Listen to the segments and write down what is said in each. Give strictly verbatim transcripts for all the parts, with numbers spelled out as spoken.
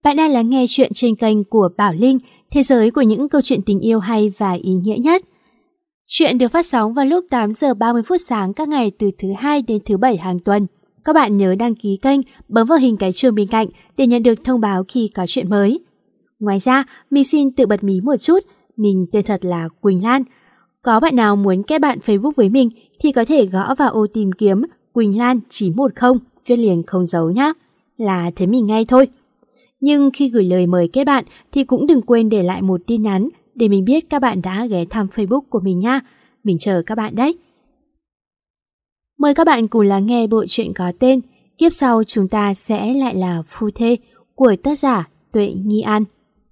Bạn đang lắng nghe chuyện trên kênh của Bảo Linh, thế giới của những câu chuyện tình yêu hay và ý nghĩa nhất. Chuyện được phát sóng vào lúc tám giờ ba mươi phút sáng các ngày từ thứ hai đến thứ bảy hàng tuần. Các bạn nhớ đăng ký kênh, bấm vào hình cái chuông bên cạnh để nhận được thông báo khi có chuyện mới. Ngoài ra, mình xin tự bật mí một chút, mình tên thật là Quỳnh Lan. Có bạn nào muốn kết bạn Facebook với mình thì có thể gõ vào ô tìm kiếm Quỳnh Lan chín một không, viết liền không dấu nhé, là thấy mình ngay thôi. Nhưng khi gửi lời mời kết bạn thì cũng đừng quên để lại một tin nhắn để mình biết các bạn đã ghé thăm Facebook của mình nha. Mình chờ các bạn đấy. Mời các bạn cùng lắng nghe bộ truyện có tên Kiếp sau chúng ta sẽ lại là phu thê của tác giả Tuệ Nhi An.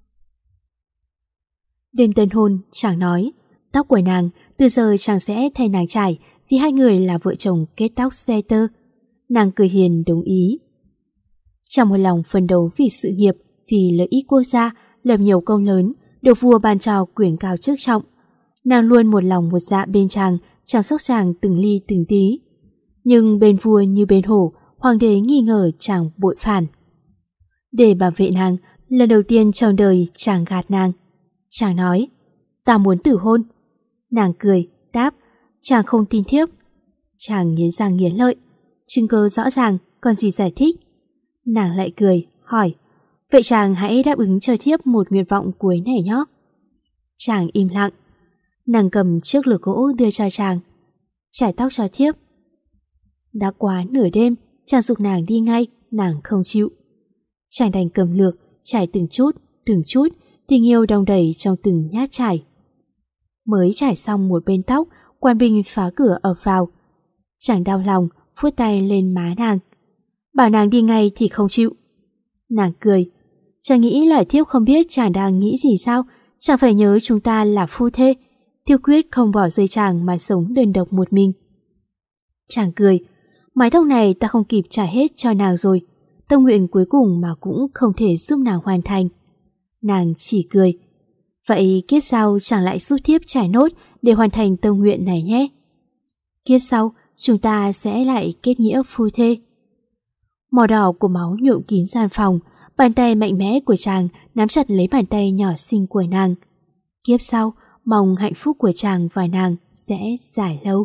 Đêm tân hôn chàng nói, tóc của nàng từ giờ chàng sẽ thay nàng chải vì hai người là vợ chồng kết tóc xe tơ. Nàng cười hiền đồng ý. Trong một lòng phấn đấu vì sự nghiệp, vì lợi ích quốc gia, lập nhiều công lớn, được vua ban cho quyền cao chức trọng. Nàng luôn một lòng một dạ bên chàng, chăm sóc chàng từng ly từng tí. Nhưng bên vua như bên hổ, hoàng đế nghi ngờ chàng bội phản. Để bảo vệ nàng, lần đầu tiên trong đời chàng gạt nàng. Chàng nói, ta muốn tử hôn. Nàng cười, đáp, chàng không tin thiếp. Chàng nghiến răng nghiến lợi, chứng cứ rõ ràng, còn gì giải thích. Nàng lại cười, hỏi, vậy chàng hãy đáp ứng cho thiếp một nguyện vọng cuối này nhé. Chàng im lặng. Nàng cầm chiếc lược gỗ đưa cho chàng, chải tóc cho thiếp. Đã quá nửa đêm, chàng giục nàng đi ngay, nàng không chịu. Chàng đành cầm lược, chải từng chút, từng chút, tình yêu đong đầy trong từng nhát chải. Mới chải xong một bên tóc, quan binh phá cửa ập vào. Chàng đau lòng, vuốt tay lên má nàng. Bảo nàng đi ngay thì không chịu. Nàng cười, chàng nghĩ là thiếp không biết chàng đang nghĩ gì sao? Chàng phải nhớ chúng ta là phu thê. Thiếp quyết không bỏ rơi chàng mà sống đơn độc một mình. Chàng cười, mái tóc này ta không kịp trả hết cho nàng rồi, tâm nguyện cuối cùng mà cũng không thể giúp nàng hoàn thành. Nàng chỉ cười, vậy kiếp sau chàng lại giúp thiếp trải nốt để hoàn thành tâm nguyện này nhé. Kiếp sau chúng ta sẽ lại kết nghĩa phu thê. Màu đỏ của máu nhuộm kín gian phòng, bàn tay mạnh mẽ của chàng nắm chặt lấy bàn tay nhỏ xinh của nàng. Kiếp sau, mong hạnh phúc của chàng và nàng sẽ dài lâu.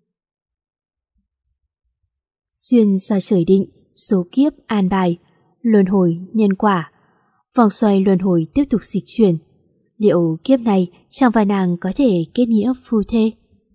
Duyên do trời định, số kiếp an bài, luân hồi nhân quả. Vòng xoay luân hồi tiếp tục dịch chuyển. Liệu kiếp này chàng và nàng có thể kết nghĩa phu thê?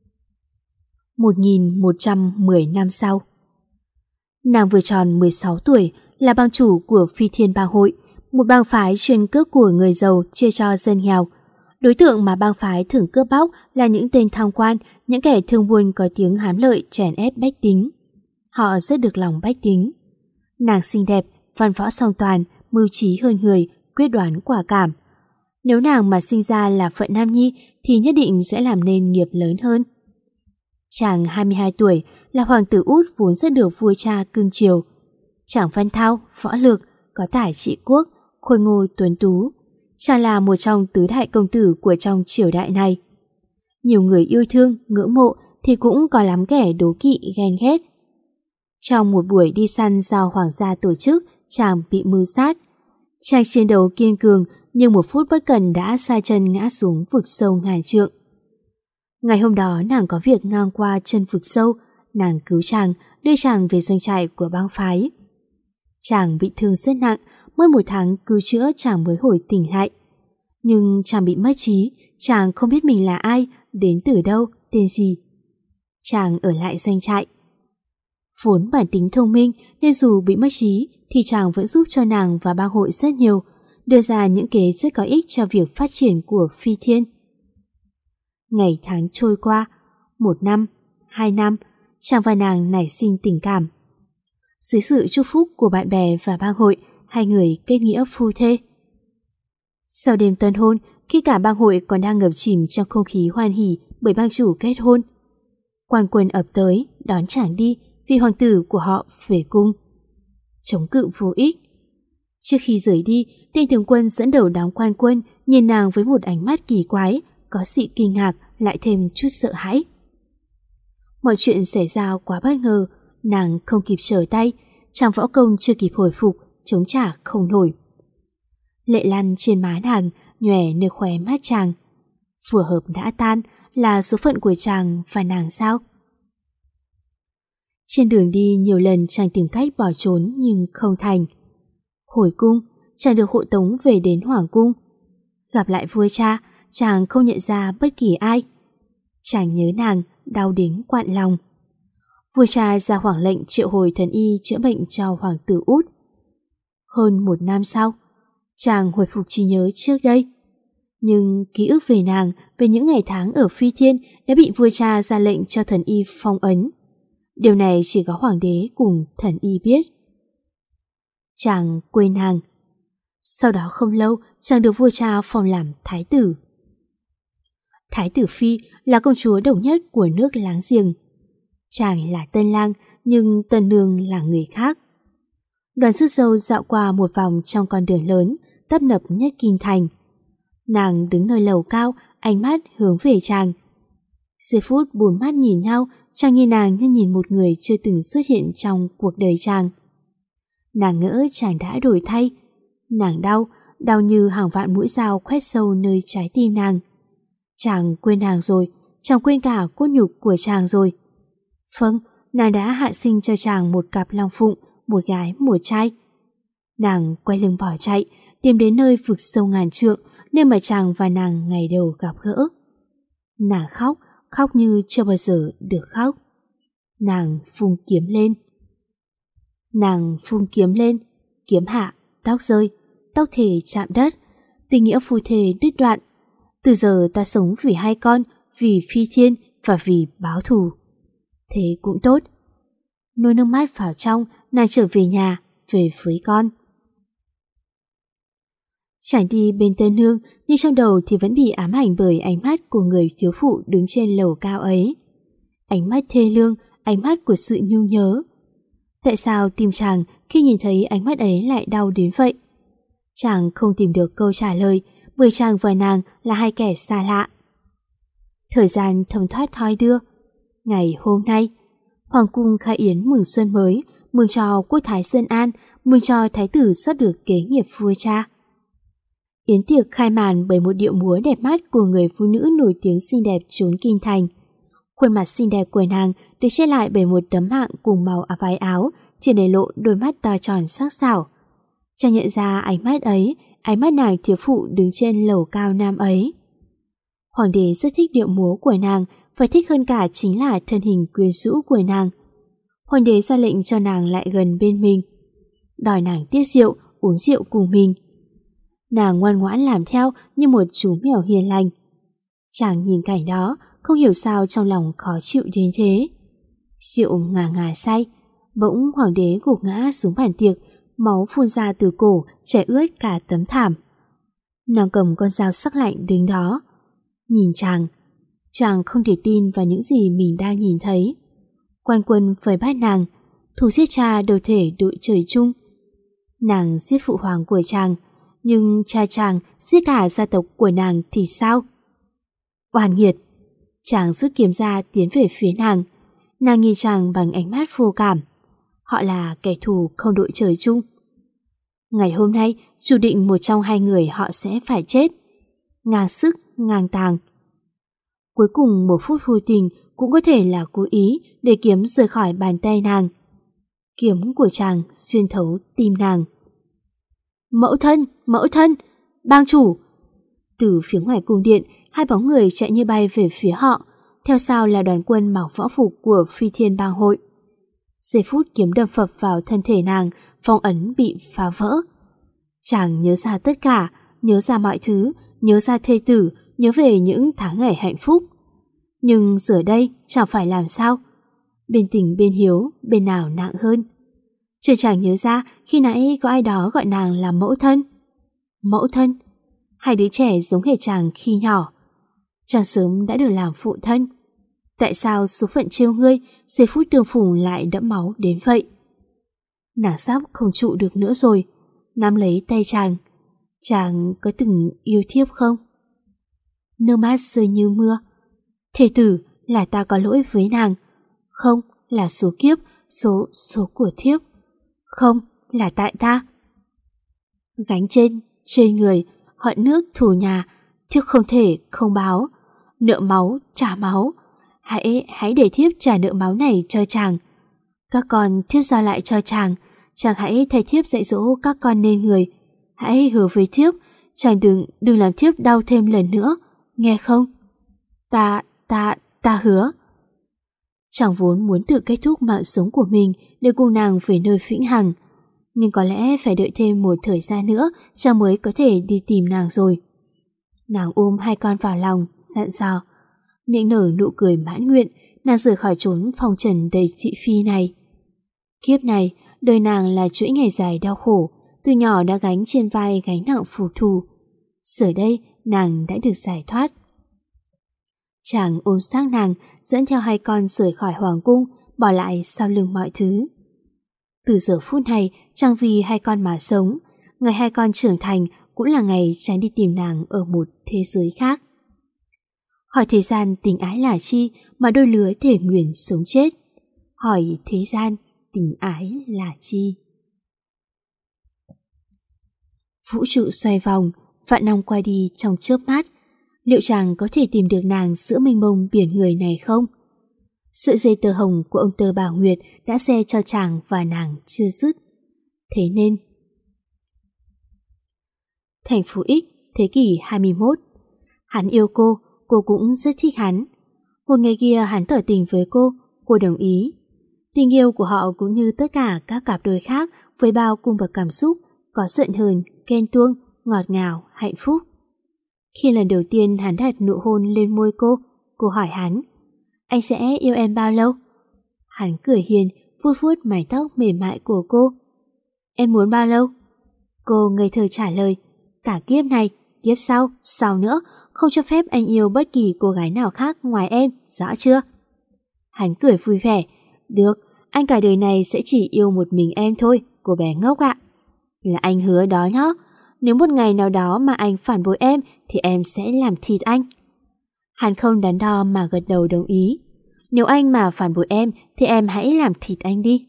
một nghìn một trăm mười năm sau, nàng vừa tròn mười sáu tuổi, là bang chủ của Phi Thiên Bang Hội, một bang phái chuyên cướp của người giàu chia cho dân nghèo. Đối tượng mà bang phái thường cướp bóc là những tên tham quan, những kẻ thương buôn có tiếng hám lợi chèn ép bách tính. Họ rất được lòng bách tính. Nàng xinh đẹp, văn võ song toàn, mưu trí hơn người, quyết đoán quả cảm. Nếu nàng mà sinh ra là phận nam nhi thì nhất định sẽ làm nên nghiệp lớn hơn. Chàng hai mươi hai tuổi, là hoàng tử út vốn rất được vua cha cưng chiều. Chàng văn thao, võ lược, có tài trị quốc, khôi ngô tuấn tú. Chàng là một trong tứ đại công tử của trong triều đại này. Nhiều người yêu thương, ngưỡng mộ thì cũng có lắm kẻ đố kỵ ghen ghét. Trong một buổi đi săn do hoàng gia tổ chức, chàng bị mưu sát. Chàng chiến đấu kiên cường nhưng một phút bất cẩn đã sai chân ngã xuống vực sâu ngàn trượng. Ngày hôm đó nàng có việc ngang qua chân vực sâu, nàng cứu chàng, đưa chàng về doanh trại của bang phái. Chàng bị thương rất nặng, mất một tháng cứu chữa chàng mới hồi tỉnh lại. Nhưng chàng bị mất trí, chàng không biết mình là ai, đến từ đâu, tên gì. Chàng ở lại doanh trại. Vốn bản tính thông minh nên dù bị mất trí thì chàng vẫn giúp cho nàng và bang hội rất nhiều, đưa ra những kế rất có ích cho việc phát triển của Phi Thiên. Ngày tháng trôi qua, một năm, hai năm, chàng và nàng nảy sinh tình cảm. Dưới sự chúc phúc của bạn bè và bang hội, hai người kết nghĩa phu thê. Sau đêm tân hôn, khi cả bang hội còn đang ngập chìm trong không khí hoan hỉ bởi bang chủ kết hôn, quan quân ập tới đón chàng đi vì hoàng tử của họ về cung. Chống cự vô ích. Trước khi rời đi, tên tướng quân dẫn đầu đám quan quân nhìn nàng với một ánh mắt kỳ quái, có sự kinh ngạc lại thêm chút sợ hãi. Mọi chuyện xảy ra quá bất ngờ, nàng không kịp trở tay, chàng võ công chưa kịp hồi phục, chống trả không nổi. Lệ lăn trên má nàng, nhòe nơi khóe mắt chàng. Phù hợp đã tan, là số phận của chàng và nàng sao? Trên đường đi nhiều lần chàng tìm cách bỏ trốn nhưng không thành. Hồi cung, chàng được hộ tống về đến Hoàng cung. Gặp lại vua cha, chàng không nhận ra bất kỳ ai. Chàng nhớ nàng, đau đến quặn lòng. Vua cha ra hoàng lệnh triệu hồi thần y chữa bệnh cho hoàng tử Út. Hơn một năm sau, chàng hồi phục trí nhớ trước đây. Nhưng ký ức về nàng, về những ngày tháng ở Phi Thiên đã bị vua cha ra lệnh cho thần y phong ấn. Điều này chỉ có hoàng đế cùng thần y biết. Chàng quên nàng. Sau đó không lâu, chàng được vua cha phong làm thái tử. Thái tử Phi là công chúa độc nhất của nước láng giềng. Chàng là tân lang, nhưng tân nương là người khác. Đoàn rước dâu dạo qua một vòng trong con đường lớn, tấp nập nhất kinh thành. Nàng đứng nơi lầu cao, ánh mắt hướng về chàng. Giây phút bốn mắt nhìn nhau, chàng nhìn nàng như nhìn một người chưa từng xuất hiện trong cuộc đời chàng. Nàng ngỡ chàng đã đổi thay. Nàng đau, đau như hàng vạn mũi dao khoét sâu nơi trái tim nàng. Chàng quên nàng rồi, chàng quên cả cốt nhục của chàng rồi. Vâng, nàng đã hạ sinh cho chàng một cặp long phụng, một gái một trai. Nàng quay lưng bỏ chạy, tìm đến nơi vực sâu ngàn trượng, nơi mà chàng và nàng ngày đầu gặp gỡ. Nàng khóc, khóc như chưa bao giờ được khóc. Nàng vung kiếm lên. Nàng vung kiếm lên, kiếm hạ, tóc rơi, tóc thề chạm đất, tình nghĩa phu thề đứt đoạn. Từ giờ ta sống vì hai con, vì Phi Thiên và vì báo thù. Thế cũng tốt. Nuôi nước mắt vào trong, nàng trở về nhà, về với con. Chàng đi bên tân nương, nhưng trong đầu thì vẫn bị ám ảnh bởi ánh mắt của người thiếu phụ đứng trên lầu cao ấy. Ánh mắt thê lương, ánh mắt của sự nhung nhớ. Tại sao tim chàng khi nhìn thấy ánh mắt ấy lại đau đến vậy? Chàng không tìm được câu trả lời, bởi chàng và nàng là hai kẻ xa lạ. Thời gian thấm thoát thoi đưa. Ngày hôm nay, hoàng cung khai yến mừng xuân mới, mừng cho quốc thái dân an, mừng cho thái tử sắp được kế nghiệp vua cha. Yến tiệc khai màn bởi một điệu múa đẹp mắt của người phụ nữ nổi tiếng xinh đẹp trốn kinh thành. Khuôn mặt xinh đẹp của nàng được che lại bởi một tấm mạng cùng màu váy áo, chỉ để lộ đôi mắt to tròn sắc sảo. Chàng nhận ra ánh mắt ấy, ánh mắt nàng thiếu phụ đứng trên lầu cao nam ấy. Hoàng đế rất thích điệu múa của nàng, và thích hơn cả chính là thân hình quyến rũ của nàng. Hoàng đế ra lệnh cho nàng lại gần bên mình, đòi nàng tiếp rượu, uống rượu cùng mình. Nàng ngoan ngoãn làm theo như một chú mèo hiền lành. Chàng nhìn cảnh đó, không hiểu sao trong lòng khó chịu đến thế. Rượu ngà ngà say, bỗng hoàng đế gục ngã xuống bàn tiệc, máu phun ra từ cổ, chảy ướt cả tấm thảm. Nàng cầm con dao sắc lạnh đứng đó, nhìn chàng. Chàng không thể tin vào những gì mình đang nhìn thấy. Quan quân vây bắt nàng, thù giết cha đều thể đội trời chung. Nàng giết phụ hoàng của chàng, nhưng cha chàng giết cả gia tộc của nàng thì sao? Oan nghiệt! Chàng rút kiếm ra tiến về phía nàng. Nàng nhìn chàng bằng ánh mắt vô cảm. Họ là kẻ thù không đội trời chung. Ngày hôm nay, chủ định một trong hai người họ sẽ phải chết. Ngang sức, ngang tàng. Cuối cùng một phút vô tình cũng có thể là cố ý để kiếm rời khỏi bàn tay nàng. Kiếm của chàng xuyên thấu tim nàng. Mẫu thân, mẫu thân, bang chủ! Từ phía ngoài cung điện, hai bóng người chạy như bay về phía họ, theo sau là đoàn quân mặc võ phục của Phi Thiên bang hội. Giây phút kiếm đâm phập vào thân thể nàng, phong ấn bị phá vỡ. Chàng nhớ ra tất cả, nhớ ra mọi thứ, nhớ ra thê tử, nhớ về những tháng ngày hạnh phúc. Nhưng giờ đây chẳng phải làm sao? Bên tình bên hiếu, bên nào nặng hơn? Chưa chàng nhớ ra khi nãy có ai đó gọi nàng là mẫu thân. Mẫu thân? Hai đứa trẻ giống hệt chàng khi nhỏ. Chàng sớm đã được làm phụ thân. Tại sao số phận trêu ngươi, giây phút tương phùng lại đẫm máu đến vậy? Nàng sắp không trụ được nữa rồi. Nắm lấy tay chàng. Chàng có từng yêu thiếp không? Nước mắt rơi như mưa. Thê tử, là ta có lỗi với nàng. Không, là số kiếp, số, số của thiếp. Không, là tại ta. Gánh trên, chê người, hận nước thù nhà, thiếp không thể không báo. Nợ máu, trả máu. Hãy, hãy để thiếp trả nợ máu này cho chàng. Các con thiếp giao lại cho chàng. Chàng hãy thay thiếp dạy dỗ các con nên người. Hãy hứa với thiếp, chàng đừng, đừng làm thiếp đau thêm lần nữa, nghe không? Ta, ta, ta hứa. Chàng vốn muốn tự kết thúc mạng sống của mình để cùng nàng về nơi vĩnh hằng. Nhưng có lẽ phải đợi thêm một thời gian nữa chàng mới có thể đi tìm nàng rồi. Nàng ôm hai con vào lòng, dặn dò. Miệng nở nụ cười mãn nguyện, nàng rời khỏi chốn phong trần đầy thị phi này. Kiếp này, đời nàng là chuỗi ngày dài đau khổ, từ nhỏ đã gánh trên vai gánh nặng phù thù. Giờ đây, nàng đã được giải thoát. Chàng ôm xác nàng, dẫn theo hai con rời khỏi hoàng cung, bỏ lại sau lưng mọi thứ. Từ giờ phút này, chàng vì hai con mà sống. Ngày hai con trưởng thành cũng là ngày chàng đi tìm nàng ở một thế giới khác. Hỏi thế gian tình ái là chi mà đôi lứa thể nguyện sống chết? Hỏi thế gian tình ái là chi? Vũ trụ xoay vòng, vạn năm qua đi trong chớp mắt. Liệu chàng có thể tìm được nàng giữa mênh mông biển người này không? Sợi dây tơ hồng của ông Tơ Bà Nguyệt đã xe cho chàng và nàng chưa dứt. Thế nên thành phố X, thế kỷ hai mươi mốt. Hắn yêu cô, cô cũng rất thích hắn. Một ngày kia hắn tỏ tình với cô, cô đồng ý. Tình yêu của họ cũng như tất cả các cặp đôi khác với bao cung bậc cảm xúc, có giận hờn, ghen tuông, ngọt ngào, hạnh phúc. Khi lần đầu tiên hắn đặt nụ hôn lên môi cô, cô hỏi hắn, anh sẽ yêu em bao lâu? Hắn cười hiền, vuốt vuốt mái tóc mềm mại của cô. Em muốn bao lâu? Cô ngây thơ trả lời, cả kiếp này, kiếp sau, sau nữa, không cho phép anh yêu bất kỳ cô gái nào khác ngoài em, rõ chưa? Hắn cười vui vẻ, được, anh cả đời này sẽ chỉ yêu một mình em thôi, cô bé ngốc ạ. Là anh hứa đó nhá, nếu một ngày nào đó mà anh phản bội em thì em sẽ làm thịt anh. Hắn không đắn đo mà gật đầu đồng ý. Nếu anh mà phản bội em thì em hãy làm thịt anh đi.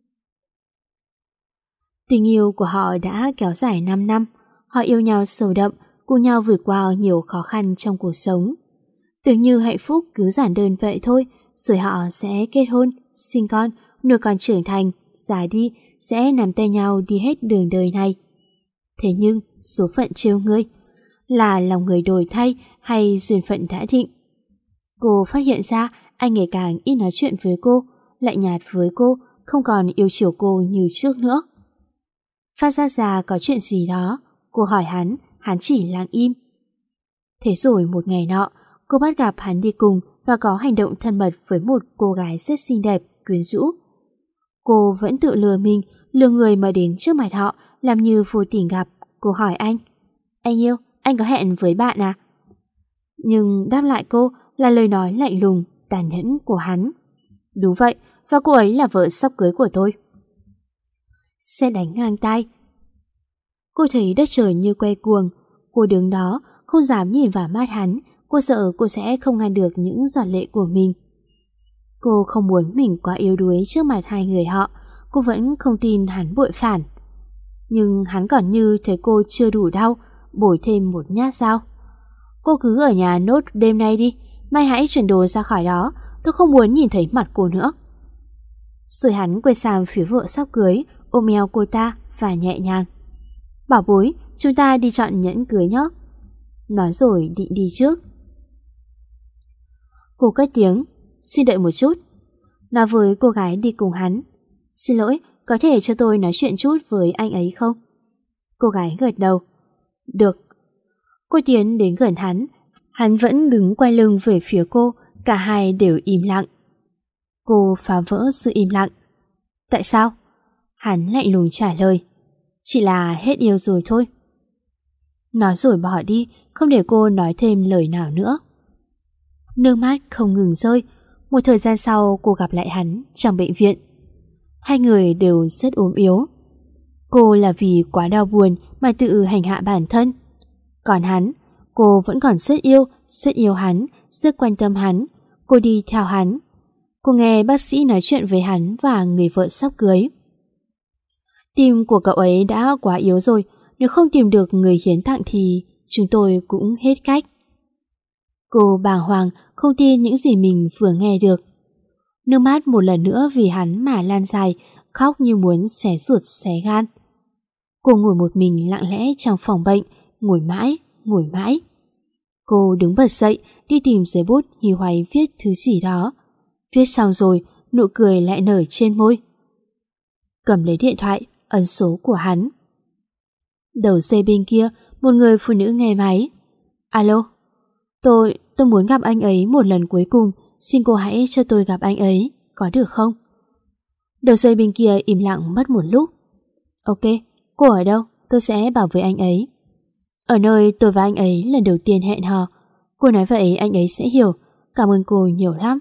Tình yêu của họ đã kéo dài năm năm. Họ yêu nhau sâu đậm, cùng nhau vượt qua nhiều khó khăn trong cuộc sống. Tưởng như hạnh phúc cứ giản đơn vậy thôi, rồi họ sẽ kết hôn, sinh con, nuôi con trưởng thành, già đi, sẽ nắm tay nhau đi hết đường đời này. Thế nhưng số phận trêu ngươi, là lòng người đổi thay hay duyên phận đã định? Cô phát hiện ra anh ngày càng ít nói chuyện với cô, lạnh nhạt với cô, không còn yêu chiều cô như trước nữa. Phát ra ra có chuyện gì đó, cô hỏi hắn, hắn chỉ lặng im. Thế rồi một ngày nọ, cô bắt gặp hắn đi cùng và có hành động thân mật với một cô gái rất xinh đẹp, quyến rũ. Cô vẫn tự lừa mình, lừa người mà đến trước mặt họ, làm như vô tình gặp. Cô hỏi anh, anh yêu, anh có hẹn với bạn à? Nhưng đáp lại cô là lời nói lạnh lùng, tàn nhẫn của hắn. Đúng vậy, và cô ấy là vợ sắp cưới của tôi. Sẽ đánh ngang tai. Cô thấy đất trời như quay cuồng. Cô đứng đó, không dám nhìn vào mắt hắn. Cô sợ cô sẽ không ngăn được những giọt lệ của mình. Cô không muốn mình quá yếu đuối trước mặt hai người họ. Cô vẫn không tin hắn bội phản. Nhưng hắn còn như thấy cô chưa đủ đau, bồi thêm một nhát dao. Cô cứ ở nhà nốt đêm nay đi, mai hãy chuyển đồ ra khỏi đó, tôi không muốn nhìn thấy mặt cô nữa. Rồi hắn quay sang phía vợ sắp cưới, ôm eo cô ta và nhẹ nhàng. Bảo bối, chúng ta đi chọn nhẫn cưới nhé. Nói rồi định đi trước. Cô cất tiếng, xin đợi một chút. Nói với cô gái đi cùng hắn, xin lỗi, có thể cho tôi nói chuyện chút với anh ấy không? Cô gái gật đầu. Được. Cô tiến đến gần hắn. Hắn vẫn đứng quay lưng về phía cô. Cả hai đều im lặng. Cô phá vỡ sự im lặng. Tại sao? Hắn lạnh lùng trả lời. Chỉ là hết yêu rồi thôi. Nói rồi bỏ đi, không để cô nói thêm lời nào nữa. Nước mắt không ngừng rơi. Một thời gian sau cô gặp lại hắn trong bệnh viện. Hai người đều rất ốm yếu. Cô là vì quá đau buồn mà tự hành hạ bản thân. Còn hắn, cô vẫn còn rất yêu, rất yêu hắn, rất quan tâm hắn. Cô đi theo hắn. Cô nghe bác sĩ nói chuyện với hắn và người vợ sắp cưới. Tim của cậu ấy đã quá yếu rồi, nếu không tìm được người hiến tặng thì chúng tôi cũng hết cách. Cô bàng hoàng không tin những gì mình vừa nghe được. Nước mắt một lần nữa vì hắn mà lan dài, khóc như muốn xé ruột xé gan. Cô ngồi một mình lặng lẽ trong phòng bệnh, ngồi mãi, ngồi mãi. Cô đứng bật dậy, đi tìm giấy bút hí hoáy viết thứ gì đó. Viết xong rồi, nụ cười lại nở trên môi. Cầm lấy điện thoại, ấn số của hắn. Đầu dây bên kia, một người phụ nữ nghe máy. Alo, tôi, tôi muốn gặp anh ấy một lần cuối cùng, xin cô hãy cho tôi gặp anh ấy, có được không? Đầu dây bên kia im lặng mất một lúc. Ok, cô ở đâu? Tôi sẽ bảo với anh ấy. Ở nơi tôi và anh ấy lần đầu tiên hẹn hò. Cô nói vậy anh ấy sẽ hiểu. Cảm ơn cô nhiều lắm.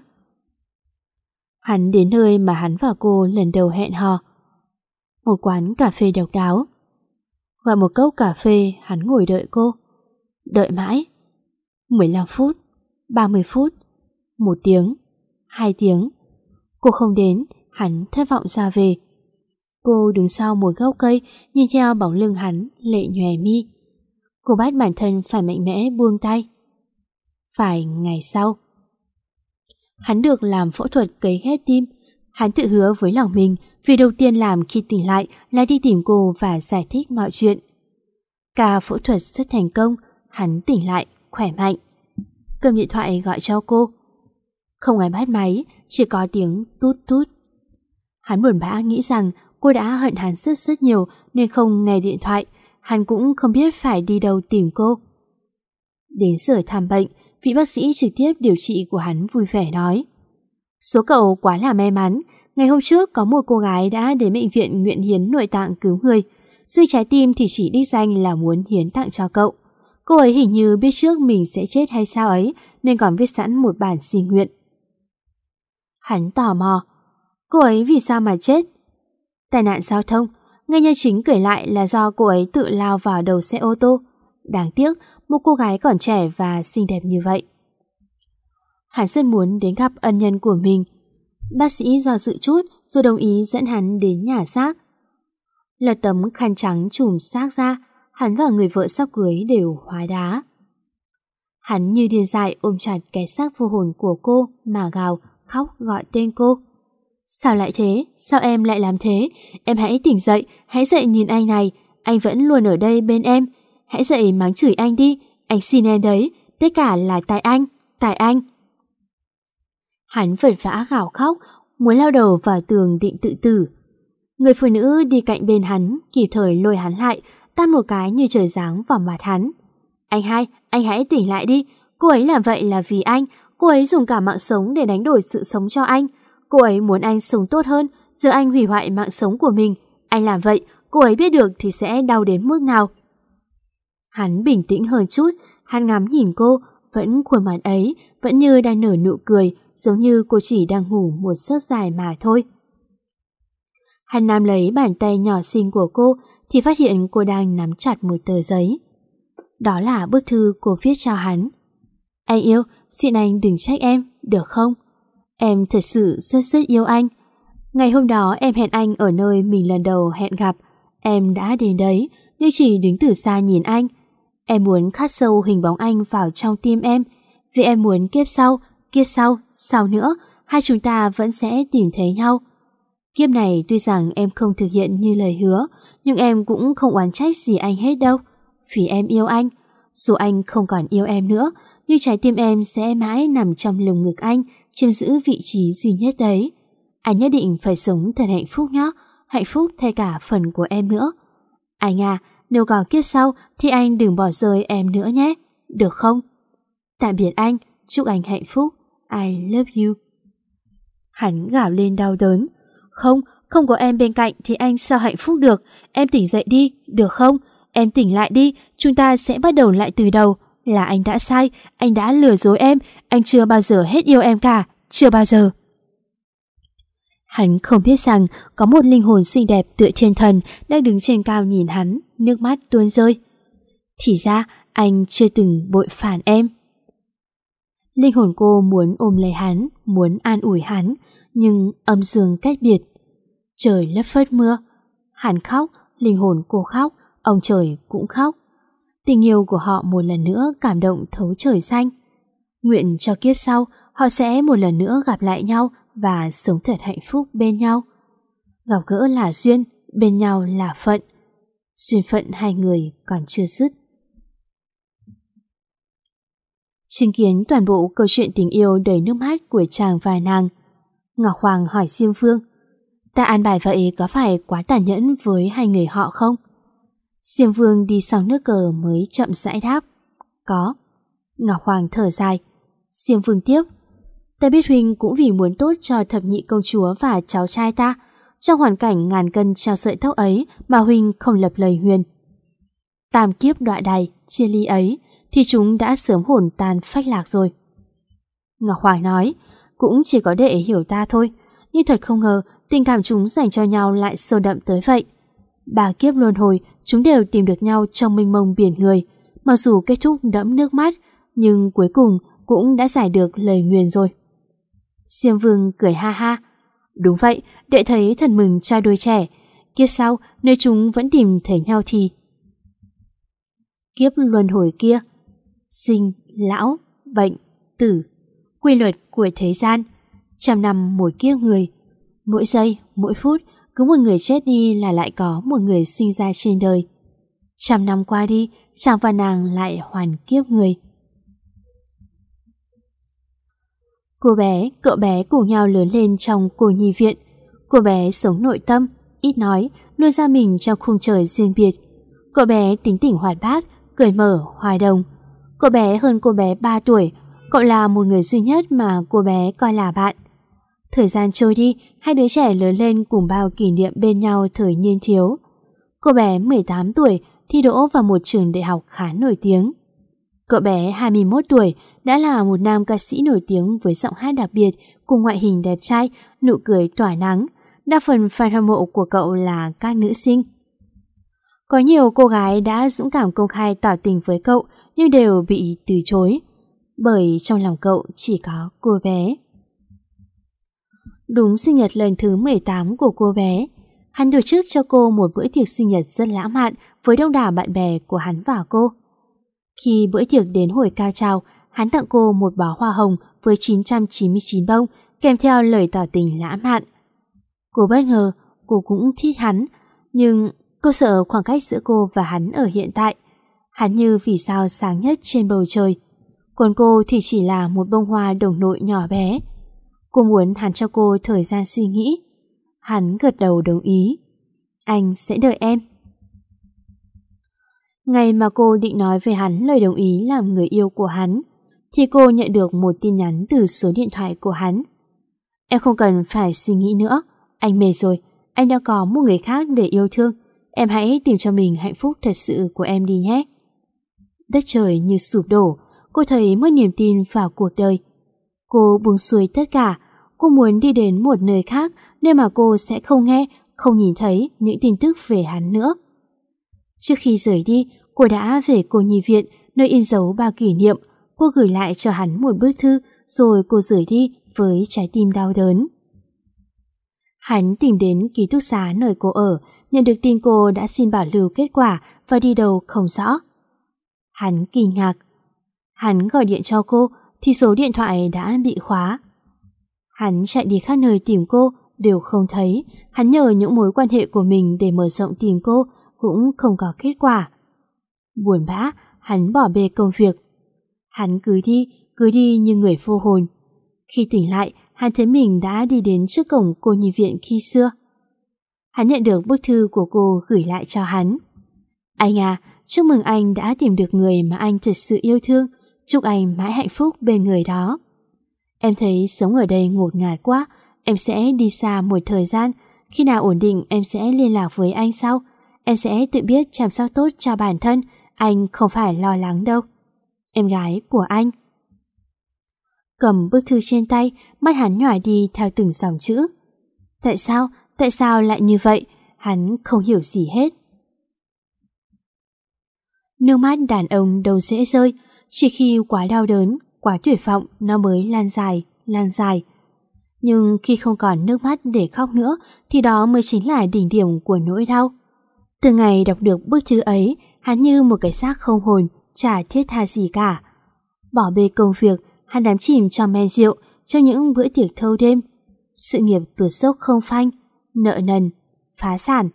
Hắn đến nơi mà hắn và cô lần đầu hẹn hò. Một quán cà phê độc đáo. Gọi một cốc cà phê, hắn ngồi đợi cô. Đợi mãi. mười lăm phút, ba mươi phút, một tiếng, hai tiếng. Cô không đến, hắn thất vọng ra về. Cô đứng sau một gốc cây, nhìn theo bóng lưng hắn, lệ nhòe mi. Cô bắt bản thân phải mạnh mẽ buông tay. Phải ngày sau, hắn được làm phẫu thuật cấy ghép tim. Hắn tự hứa với lòng mình, việc đầu tiên làm khi tỉnh lại là đi tìm cô và giải thích mọi chuyện. Ca phẫu thuật rất thành công, hắn tỉnh lại, khỏe mạnh. Cầm điện thoại gọi cho cô. Không ai bắt máy, chỉ có tiếng tút tút. Hắn buồn bã nghĩ rằng cô đã hận hắn rất rất nhiều nên không nghe điện thoại. Hắn cũng không biết phải đi đâu tìm cô. Đến giờ thăm bệnh, vị bác sĩ trực tiếp điều trị của hắn vui vẻ nói: Số cậu quá là may mắn. Ngày hôm trước có một cô gái đã đến bệnh viện nguyện hiến nội tạng cứu người. Duy trái tim thì chỉ đích danh là muốn hiến tặng cho cậu. Cô ấy hình như biết trước mình sẽ chết hay sao ấy, nên còn viết sẵn một bản xin nguyện. Hắn tò mò, cô ấy vì sao mà chết? Tai nạn giao thông. Nguyên nhân chính kể lại là do cô ấy tự lao vào đầu xe ô tô. Đáng tiếc, một cô gái còn trẻ và xinh đẹp như vậy. Hắn rất muốn đến gặp ân nhân của mình. Bác sĩ do dự chút rồi đồng ý dẫn hắn đến nhà xác. Lật tấm khăn trắng trùm xác ra, hắn và người vợ sắp cưới đều hóa đá. Hắn như điên dại ôm chặt cái xác vô hồn của cô mà gào, khóc gọi tên cô. Sao lại thế? Sao em lại làm thế? Em hãy tỉnh dậy, hãy dậy nhìn anh này, anh vẫn luôn ở đây bên em. Hãy dậy mắng chửi anh đi, anh xin em đấy, tất cả là tại anh, tại anh. Hắn vật vã gào khóc, muốn lao đầu vào tường định tự tử. Người phụ nữ đi cạnh bên hắn kịp thời lôi hắn lại, tát một cái như trời giáng vào mặt hắn. Anh hai, anh hãy tỉnh lại đi, cô ấy làm vậy là vì anh, cô ấy dùng cả mạng sống để đánh đổi sự sống cho anh. Cô ấy muốn anh sống tốt hơn, giờ anh hủy hoại mạng sống của mình. Anh làm vậy, cô ấy biết được thì sẽ đau đến mức nào. Hắn bình tĩnh hơn chút, hắn ngắm nhìn cô, vẫn khuôn mặt ấy, vẫn như đang nở nụ cười, giống như cô chỉ đang ngủ một giấc dài mà thôi. Hắn nắm lấy bàn tay nhỏ xinh của cô thì phát hiện cô đang nắm chặt một tờ giấy. Đó là bức thư cô viết cho hắn. Anh yêu, xin anh đừng trách em, được không? Em thật sự rất rất yêu anh. Ngày hôm đó em hẹn anh ở nơi mình lần đầu hẹn gặp. Em đã đến đấy, nhưng chỉ đứng từ xa nhìn anh. Em muốn khắc sâu hình bóng anh vào trong tim em, vì em muốn kiếp sau, kiếp sau, sau nữa, hai chúng ta vẫn sẽ tìm thấy nhau. Kiếp này tuy rằng em không thực hiện như lời hứa, nhưng em cũng không oán trách gì anh hết đâu, vì em yêu anh. Dù anh không còn yêu em nữa, nhưng trái tim em sẽ mãi nằm trong lồng ngực anh, chiếm giữ vị trí duy nhất đấy. Anh nhất định phải sống thật hạnh phúc nhé, hạnh phúc thay cả phần của em nữa. Anh à, nếu có kiếp sau thì anh đừng bỏ rơi em nữa nhé, được không? Tạm biệt anh, chúc anh hạnh phúc, I love you. Hắn gào lên đau đớn. Không, không có em bên cạnh thì anh sao hạnh phúc được. Em tỉnh dậy đi, được không? Em tỉnh lại đi, chúng ta sẽ bắt đầu lại từ đầu. Là anh đã sai, anh đã lừa dối em, anh chưa bao giờ hết yêu em cả, chưa bao giờ. Hắn không biết rằng có một linh hồn xinh đẹp tựa thiên thần đang đứng trên cao nhìn hắn, nước mắt tuôn rơi. Thì ra anh chưa từng bội phản em. Linh hồn cô muốn ôm lấy hắn, muốn an ủi hắn, nhưng âm dương cách biệt. Trời lất phất mưa. Hắn khóc, linh hồn cô khóc, ông trời cũng khóc. Tình yêu của họ một lần nữa cảm động thấu trời xanh. Nguyện cho kiếp sau họ sẽ một lần nữa gặp lại nhau và sống thật hạnh phúc bên nhau. Gặp gỡ là duyên, bên nhau là phận. Duyên phận hai người còn chưa dứt. Chứng kiến toàn bộ câu chuyện tình yêu đầy nước mắt của chàng và nàng, Ngọc Hoàng hỏi Diêm Vương: ta an bài vậy có phải quá tàn nhẫn với hai người họ không? Diêm Vương đi sau nước cờ mới chậm rãi đáp: có. Ngọc Hoàng thở dài. Diêm Vương tiếp: ta biết huynh cũng vì muốn tốt cho thập nhị công chúa và cháu trai ta. Trong hoàn cảnh ngàn cân treo sợi tóc ấy mà huynh không lập lời huyền. Tam kiếp đọa đày, chia ly ấy thì chúng đã sớm hồn tan phách lạc rồi. Ngọc Hoàng nói: cũng chỉ có để hiểu ta thôi, nhưng thật không ngờ tình cảm chúng dành cho nhau lại sâu đậm tới vậy. Ba kiếp luân hồi chúng đều tìm được nhau trong mênh mông biển người. Mặc dù kết thúc đẫm nước mắt, nhưng cuối cùng cũng đã giải được lời nguyền rồi. Diêm Vương cười ha ha: đúng vậy, đệ thấy thật mừng cho đôi trẻ. Kiếp sau nếu chúng vẫn tìm thấy nhau thì... Kiếp luân hồi kia, sinh, lão, bệnh, tử, quy luật của thế gian. Trăm năm một kiếp người, mỗi giây, mỗi phút cứ một người chết đi là lại có một người sinh ra trên đời. Trăm năm qua đi, chàng và nàng lại hoàn kiếp người. Cô bé, cậu bé cùng nhau lớn lên trong cô nhi viện. Cô bé sống nội tâm, ít nói, nuôi ra mình trong khung trời riêng biệt. Cậu bé tính tình hoạt bát, cởi mở, hòa đồng. Cậu bé hơn cô bé ba tuổi, cậu là một người duy nhất mà cô bé coi là bạn. Thời gian trôi đi, hai đứa trẻ lớn lên cùng bao kỷ niệm bên nhau thời niên thiếu. Cô bé mười tám tuổi, thi đỗ vào một trường đại học khá nổi tiếng. Cậu bé hai mươi mốt tuổi đã là một nam ca sĩ nổi tiếng với giọng hát đặc biệt cùng ngoại hình đẹp trai, nụ cười tỏa nắng. Đa phần fan hâm mộ của cậu là các nữ sinh. Có nhiều cô gái đã dũng cảm công khai tỏ tình với cậu nhưng đều bị từ chối, bởi trong lòng cậu chỉ có cô bé. Đúng sinh nhật lần thứ mười tám của cô bé, hắn tổ chức cho cô một bữa tiệc sinh nhật rất lãng mạn với đông đảo bạn bè của hắn và cô. Khi bữa tiệc đến hồi cao trào, hắn tặng cô một bó hoa hồng với chín trăm chín mươi chín bông kèm theo lời tỏ tình lãng mạn. Cô bất ngờ, cô cũng thích hắn, nhưng cô sợ khoảng cách giữa cô và hắn ở hiện tại. Hắn như vì sao sáng nhất trên bầu trời, còn cô thì chỉ là một bông hoa đồng nội nhỏ bé. Cô muốn hắn cho cô thời gian suy nghĩ. Hắn gật đầu đồng ý. Anh sẽ đợi em. Ngày mà cô định nói về hắn lời đồng ý làm người yêu của hắn, thì cô nhận được một tin nhắn từ số điện thoại của hắn. Em không cần phải suy nghĩ nữa, anh mệt rồi, anh đã có một người khác để yêu thương. Em hãy tìm cho mình hạnh phúc thật sự của em đi nhé. Đất trời như sụp đổ, cô thấy mất niềm tin vào cuộc đời. Cô buông xuôi tất cả, cô muốn đi đến một nơi khác nơi mà cô sẽ không nghe, không nhìn thấy những tin tức về hắn nữa. Trước khi rời đi, cô đã về cô nhi viện nơi in dấu bao kỷ niệm. Cô gửi lại cho hắn một bức thư, rồi cô rời đi với trái tim đau đớn. Hắn tìm đến ký túc xá nơi cô ở, nhận được tin cô đã xin bảo lưu kết quả và đi đâu không rõ. Hắn kinh ngạc. Hắn gọi điện cho cô thì số điện thoại đã bị khóa. Hắn chạy đi khắp nơi tìm cô, đều không thấy. Hắn nhờ những mối quan hệ của mình để mở rộng tìm cô, cũng không có kết quả. Buồn bã, hắn bỏ bê công việc. Hắn cứ đi, cứ đi như người vô hồn. Khi tỉnh lại, hắn thấy mình đã đi đến trước cổng cô nhi viện khi xưa. Hắn nhận được bức thư của cô gửi lại cho hắn. Anh à, chúc mừng anh đã tìm được người mà anh thật sự yêu thương. Chúc anh mãi hạnh phúc bên người đó. Em thấy sống ở đây ngột ngạt quá. Em sẽ đi xa một thời gian. Khi nào ổn định em sẽ liên lạc với anh sau. Em sẽ tự biết chăm sóc tốt cho bản thân. Anh không phải lo lắng đâu. Em gái của anh. Cầm bức thư trên tay, mắt hắn nhòa đi theo từng dòng chữ. Tại sao? Tại sao lại như vậy? Hắn không hiểu gì hết. Nước mắt đàn ông đâu dễ rơi. Chỉ khi quá đau đớn, quá tuyệt vọng nó mới lan dài, lan dài. Nhưng khi không còn nước mắt để khóc nữa thì đó mới chính là đỉnh điểm của nỗi đau. Từ ngày đọc được bức thư ấy, hắn như một cái xác không hồn, chả thiết tha gì cả. Bỏ bê công việc, hắn đắm chìm trong men rượu, trong những bữa tiệc thâu đêm. Sự nghiệp tuột dốc không phanh, nợ nần, phá sản.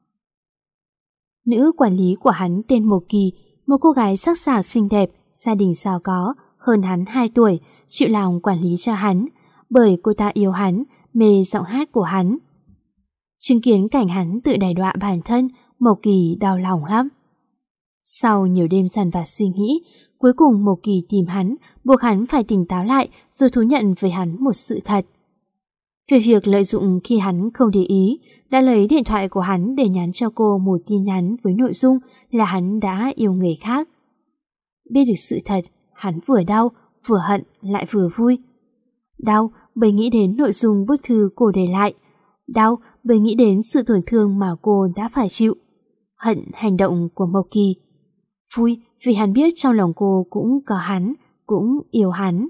Nữ quản lý của hắn tên Mộc Kỳ, một cô gái sắc sảo xinh đẹp, gia đình giàu có, hơn hắn hai tuổi, chịu lòng quản lý cho hắn, bởi cô ta yêu hắn, mê giọng hát của hắn. Chứng kiến cảnh hắn tự đày đọa bản thân, Mộc Kỳ đau lòng lắm. Sau nhiều đêm dằn vặt suy nghĩ, cuối cùng Mộc Kỳ tìm hắn, buộc hắn phải tỉnh táo lại rồi thú nhận với hắn một sự thật. Về việc lợi dụng khi hắn không để ý, đã lấy điện thoại của hắn để nhắn cho cô một tin nhắn với nội dung là hắn đã yêu người khác. Biết được sự thật, hắn vừa đau, vừa hận, lại vừa vui. Đau bởi nghĩ đến nội dung bức thư cô để lại. Đau bởi nghĩ đến sự tổn thương mà cô đã phải chịu. Hận hành động của Mộc Kỳ. Vui vì hắn biết trong lòng cô cũng có hắn, cũng yêu hắn.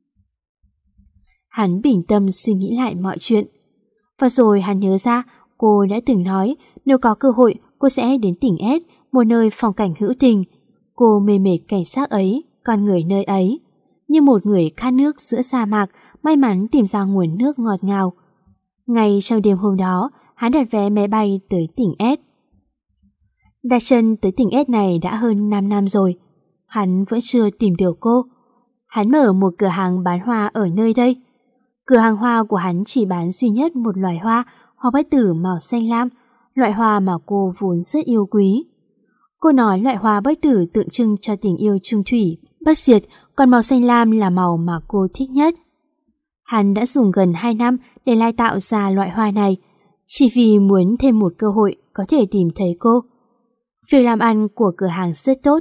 Hắn bình tâm suy nghĩ lại mọi chuyện. Và rồi hắn nhớ ra cô đã từng nói nếu có cơ hội cô sẽ đến tỉnh S, một nơi phong cảnh hữu tình. Cô mê mệt cảnh sắc ấy, con người nơi ấy. Như một người khát nước giữa sa mạc, may mắn tìm ra nguồn nước ngọt ngào. Ngay trong đêm hôm đó, hắn đặt vé máy bay tới tỉnh S. Đặt chân tới tỉnh S này đã hơn năm năm rồi. Hắn vẫn chưa tìm được cô. Hắn mở một cửa hàng bán hoa ở nơi đây. Cửa hàng hoa của hắn chỉ bán duy nhất một loài hoa, hoa bách tử màu xanh lam, loại hoa mà cô vốn rất yêu quý. Cô nói loại hoa bách tử tượng trưng cho tình yêu chung thủy, bất diệt, còn màu xanh lam là màu mà cô thích nhất. Hắn đã dùng gần hai năm để lai tạo ra loại hoa này, chỉ vì muốn thêm một cơ hội có thể tìm thấy cô. Việc làm ăn của cửa hàng rất tốt.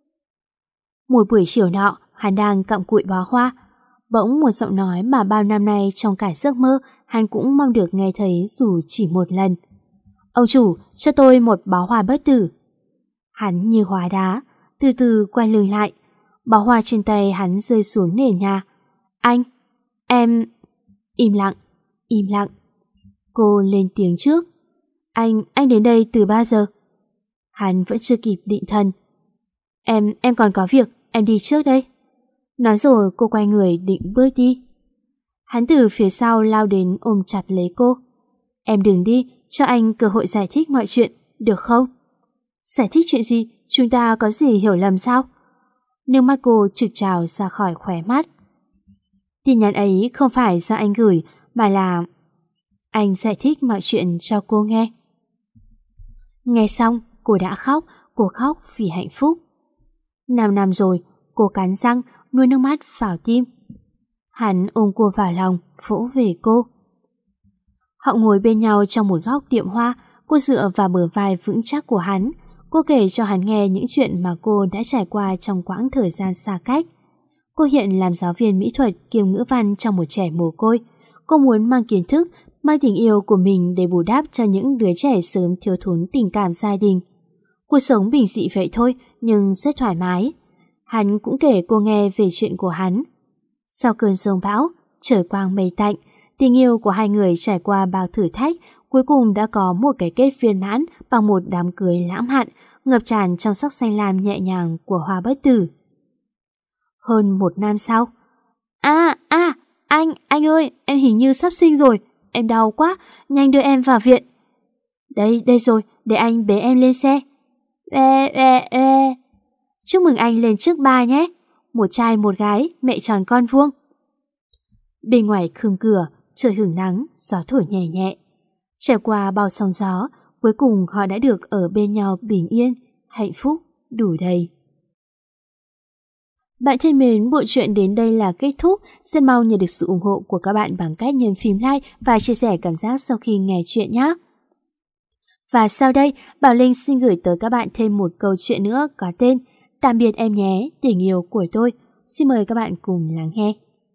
Một buổi chiều nọ, hắn đang cặm cụi bó hoa. Bỗng một giọng nói mà bao năm nay trong cả giấc mơ hắn cũng mong được nghe thấy dù chỉ một lần. Ông chủ, cho tôi một bó hoa bất tử. Hắn như hóa đá, từ từ quay lưng lại. Bó hoa trên tay hắn rơi xuống nền nhà. Anh, em... Im lặng, im lặng. Cô lên tiếng trước. Anh, anh đến đây từ bao giờ? Hắn vẫn chưa kịp định thần. Em, em còn có việc, em đi trước đây. Nói rồi cô quay người định bước đi. Hắn từ phía sau lao đến ôm chặt lấy cô. Em đừng đi, cho anh cơ hội giải thích mọi chuyện, được không? Giải thích chuyện gì? Chúng ta có gì hiểu lầm sao? Nước mắt cô trực trào ra khỏi khóe mắt. Tin nhắn ấy không phải do anh gửi, mà là... Anh giải thích mọi chuyện cho cô nghe. Nghe xong, cô đã khóc, cô khóc vì hạnh phúc. Năm năm rồi, cô cắn răng, nuôi nước mắt vào tim. Hắn ôm cô vào lòng, vỗ về cô. Họ ngồi bên nhau trong một góc tiệm hoa, cô dựa vào bờ vai vững chắc của hắn. Cô kể cho hắn nghe những chuyện mà cô đã trải qua trong quãng thời gian xa cách. Cô hiện làm giáo viên mỹ thuật kiêm ngữ văn trong một trẻ mồ côi. Cô muốn mang kiến thức, mang tình yêu của mình để bù đắp cho những đứa trẻ sớm thiếu thốn tình cảm gia đình. Cuộc sống bình dị vậy thôi, nhưng rất thoải mái. Hắn cũng kể cô nghe về chuyện của hắn. Sau cơn giông bão, trời quang mây tạnh, tình yêu của hai người trải qua bao thử thách, cuối cùng đã có một cái kết viên mãn bằng một đám cưới lãng mạn, ngập tràn trong sắc xanh lam nhẹ nhàng của hoa bất tử. Hơn một năm sau. À, à, anh, anh ơi, em hình như sắp sinh rồi, em đau quá, nhanh đưa em vào viện. Đây, đây rồi, để anh bế em lên xe. Ê, ê, ê. Chúc mừng anh lên trước ba nhé. Một trai một gái, mẹ tròn con vuông. Bên ngoài khung cửa, trời hửng nắng, gió thổi nhẹ nhẹ. Trải qua bao sóng gió, cuối cùng họ đã được ở bên nhau bình yên, hạnh phúc, đủ đầy. Bạn thân mến, bộ truyện đến đây là kết thúc. Rất mong nhận được sự ủng hộ của các bạn bằng cách nhấn phím like và chia sẻ cảm giác sau khi nghe chuyện nhé. Và sau đây, Bảo Linh xin gửi tới các bạn thêm một câu chuyện nữa có tên Tạm biệt em nhé, tình yêu của tôi. Xin mời các bạn cùng lắng nghe.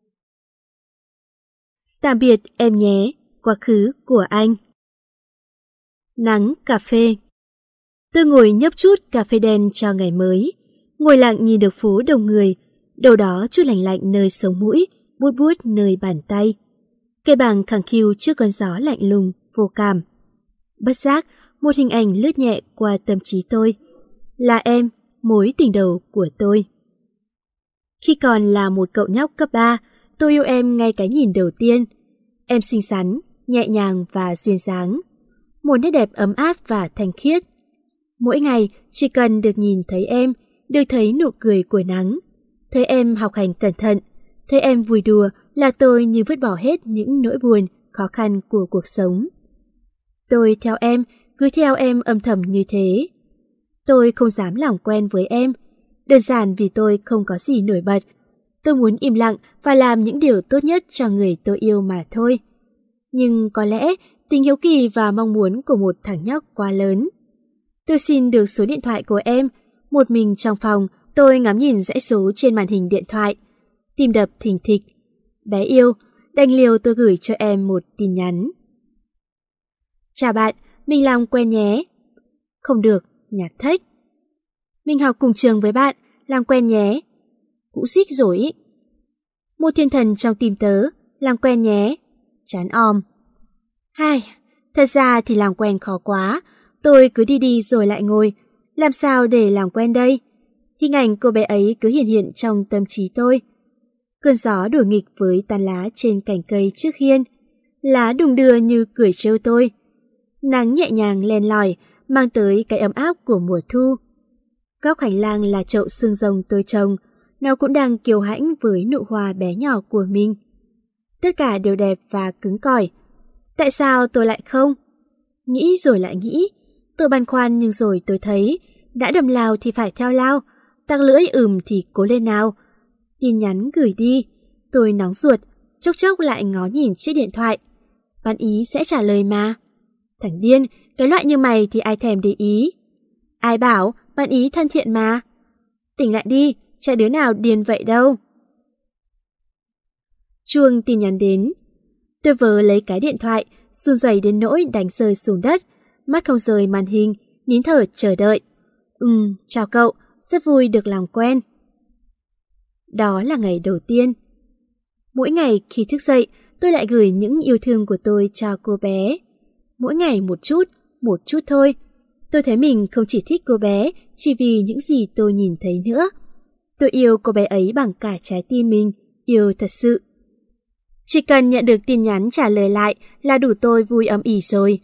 Tạm biệt em nhé, quá khứ của anh. Nắng cà phê. Tôi ngồi nhấp chút cà phê đen cho ngày mới. Ngồi lặng nhìn được phố đông người, đâu đó chút lạnh lạnh nơi sống mũi, buốt buốt nơi bàn tay. Cây bàng khẳng khiu trước cơn gió lạnh lùng, vô cảm. Bất giác, một hình ảnh lướt nhẹ qua tâm trí tôi. Là em, mối tình đầu của tôi. Khi còn là một cậu nhóc cấp ba, tôi yêu em ngay cái nhìn đầu tiên. Em xinh xắn, nhẹ nhàng và duyên dáng. Một nét đẹp ấm áp và thanh khiết. Mỗi ngày chỉ cần được nhìn thấy em, được thấy nụ cười của nắng, thấy em học hành cẩn thận, thấy em vui đùa là tôi như vứt bỏ hết những nỗi buồn, khó khăn của cuộc sống. Tôi theo em, cứ theo em âm thầm như thế. Tôi không dám làm quen với em, đơn giản vì tôi không có gì nổi bật. Tôi muốn im lặng và làm những điều tốt nhất cho người tôi yêu mà thôi. Nhưng có lẽ tình hiếu kỳ và mong muốn của một thằng nhóc quá lớn. Tôi xin được số điện thoại của em. Một mình trong phòng, tôi ngắm nhìn dãy số trên màn hình điện thoại. Tim đập thình thịch. Bé yêu, đành liều tôi gửi cho em một tin nhắn. Chào bạn, mình làm quen nhé. Không được, nhạt thách. Mình học cùng trường với bạn, làm quen nhé. Cũ xích rồi ý. Một thiên thần trong tim tớ, làm quen nhé. Chán om. Hai, thật ra thì làm quen khó quá. Tôi cứ đi đi rồi lại ngồi. Làm sao để làm quen đây? Hình ảnh cô bé ấy cứ hiện hiện trong tâm trí tôi. Cơn gió đùa nghịch với tán lá trên cành cây trước hiên. Lá đung đưa như cười trêu tôi. Nắng nhẹ nhàng len lỏi, mang tới cái ấm áp của mùa thu. Góc hành lang là chậu xương rồng tôi trồng. Nó cũng đang kiêu hãnh với nụ hoa bé nhỏ của mình. Tất cả đều đẹp và cứng cỏi. Tại sao tôi lại không? Nghĩ rồi lại nghĩ. Tôi băn khoăn nhưng rồi tôi thấy đã đầm lao thì phải theo lao, tặc lưỡi ừm thì cố lên nào. Tin nhắn gửi đi. Tôi nóng ruột, chốc chốc lại ngó nhìn chiếc điện thoại. Bạn ý sẽ trả lời mà. Thằng điên, cái loại như mày thì ai thèm để ý. Ai bảo bạn ý thân thiện mà. Tỉnh lại đi, chả đứa nào điên vậy đâu. Chuông tin nhắn đến. Tôi vờ lấy cái điện thoại, run rẩy đến nỗi đánh rơi xuống đất, mắt không rời màn hình, nín thở chờ đợi. Ừm, chào cậu, rất vui được làm quen. Đó là ngày đầu tiên. Mỗi ngày khi thức dậy, tôi lại gửi những yêu thương của tôi cho cô bé. Mỗi ngày một chút, một chút thôi. Tôi thấy mình không chỉ thích cô bé chỉ vì những gì tôi nhìn thấy nữa. Tôi yêu cô bé ấy bằng cả trái tim mình, yêu thật sự. Chỉ cần nhận được tin nhắn trả lời lại là đủ tôi vui ấm ỉ rồi.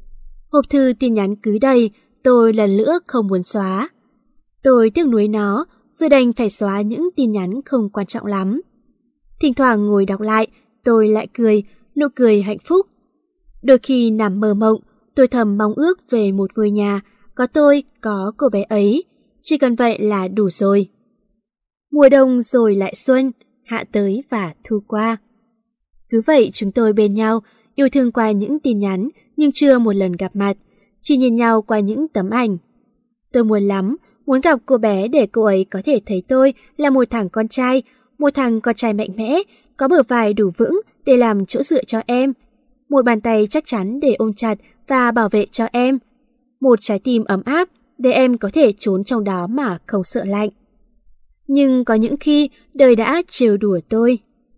Hộp thư tin nhắn cứ đầy, tôi lần nữa không muốn xóa. Tôi tiếc nuối nó, rồi đành phải xóa những tin nhắn không quan trọng lắm. Thỉnh thoảng ngồi đọc lại, tôi lại cười, nụ cười hạnh phúc. Đôi khi nằm mơ mộng, tôi thầm mong ước về một ngôi nhà, có tôi, có cô bé ấy. Chỉ cần vậy là đủ rồi. Mùa đông rồi lại xuân, hạ tới và thu qua. Cứ vậy chúng tôi bên nhau, yêu thương qua những tin nhắn nhưng chưa một lần gặp mặt, chỉ nhìn nhau qua những tấm ảnh. Tôi muốn lắm, muốn gặp cô bé để cô ấy có thể thấy tôi là một thằng con trai, một thằng con trai mạnh mẽ, có bờ vai đủ vững để làm chỗ dựa cho em, một bàn tay chắc chắn để ôm chặt và bảo vệ cho em, một trái tim ấm áp để em có thể trốn trong đó mà không sợ lạnh. Nhưng có những khi đời đã trêu đùa tôi.